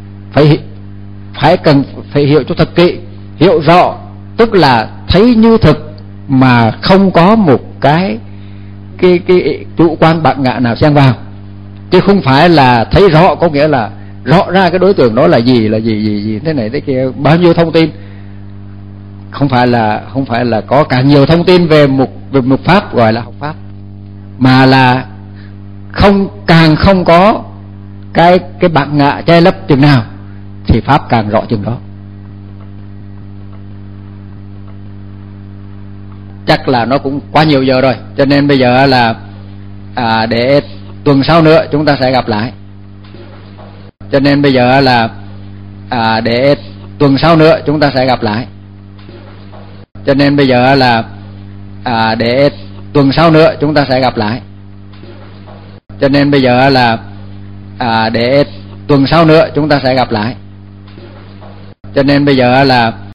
phải hiểu cho thật kỹ. Hiểu rõ tức là thấy như thực mà không có một cái chủ quan bản ngã nào xen vào. Chứ không phải là thấy rõ có nghĩa là rõ ra cái đối tượng đó là gì thế này thế kia, bao nhiêu thông tin. Không phải là có càng nhiều thông tin về một pháp gọi là học pháp, mà là càng không có cái bản ngã che lấp chừng nào thì pháp càng rõ chừng đó. Chắc là nó cũng quá nhiều giờ rồi, cho nên bây giờ là để tuần sau nữa chúng ta sẽ gặp lại. Cho nên bây giờ là để tuần sau nữa chúng ta sẽ gặp lại. Cho nên bây giờ là để tuần sau nữa chúng ta sẽ gặp lại. Cho nên bây giờ là để tuần sau nữa chúng ta sẽ gặp lại. Cho nên bây giờ là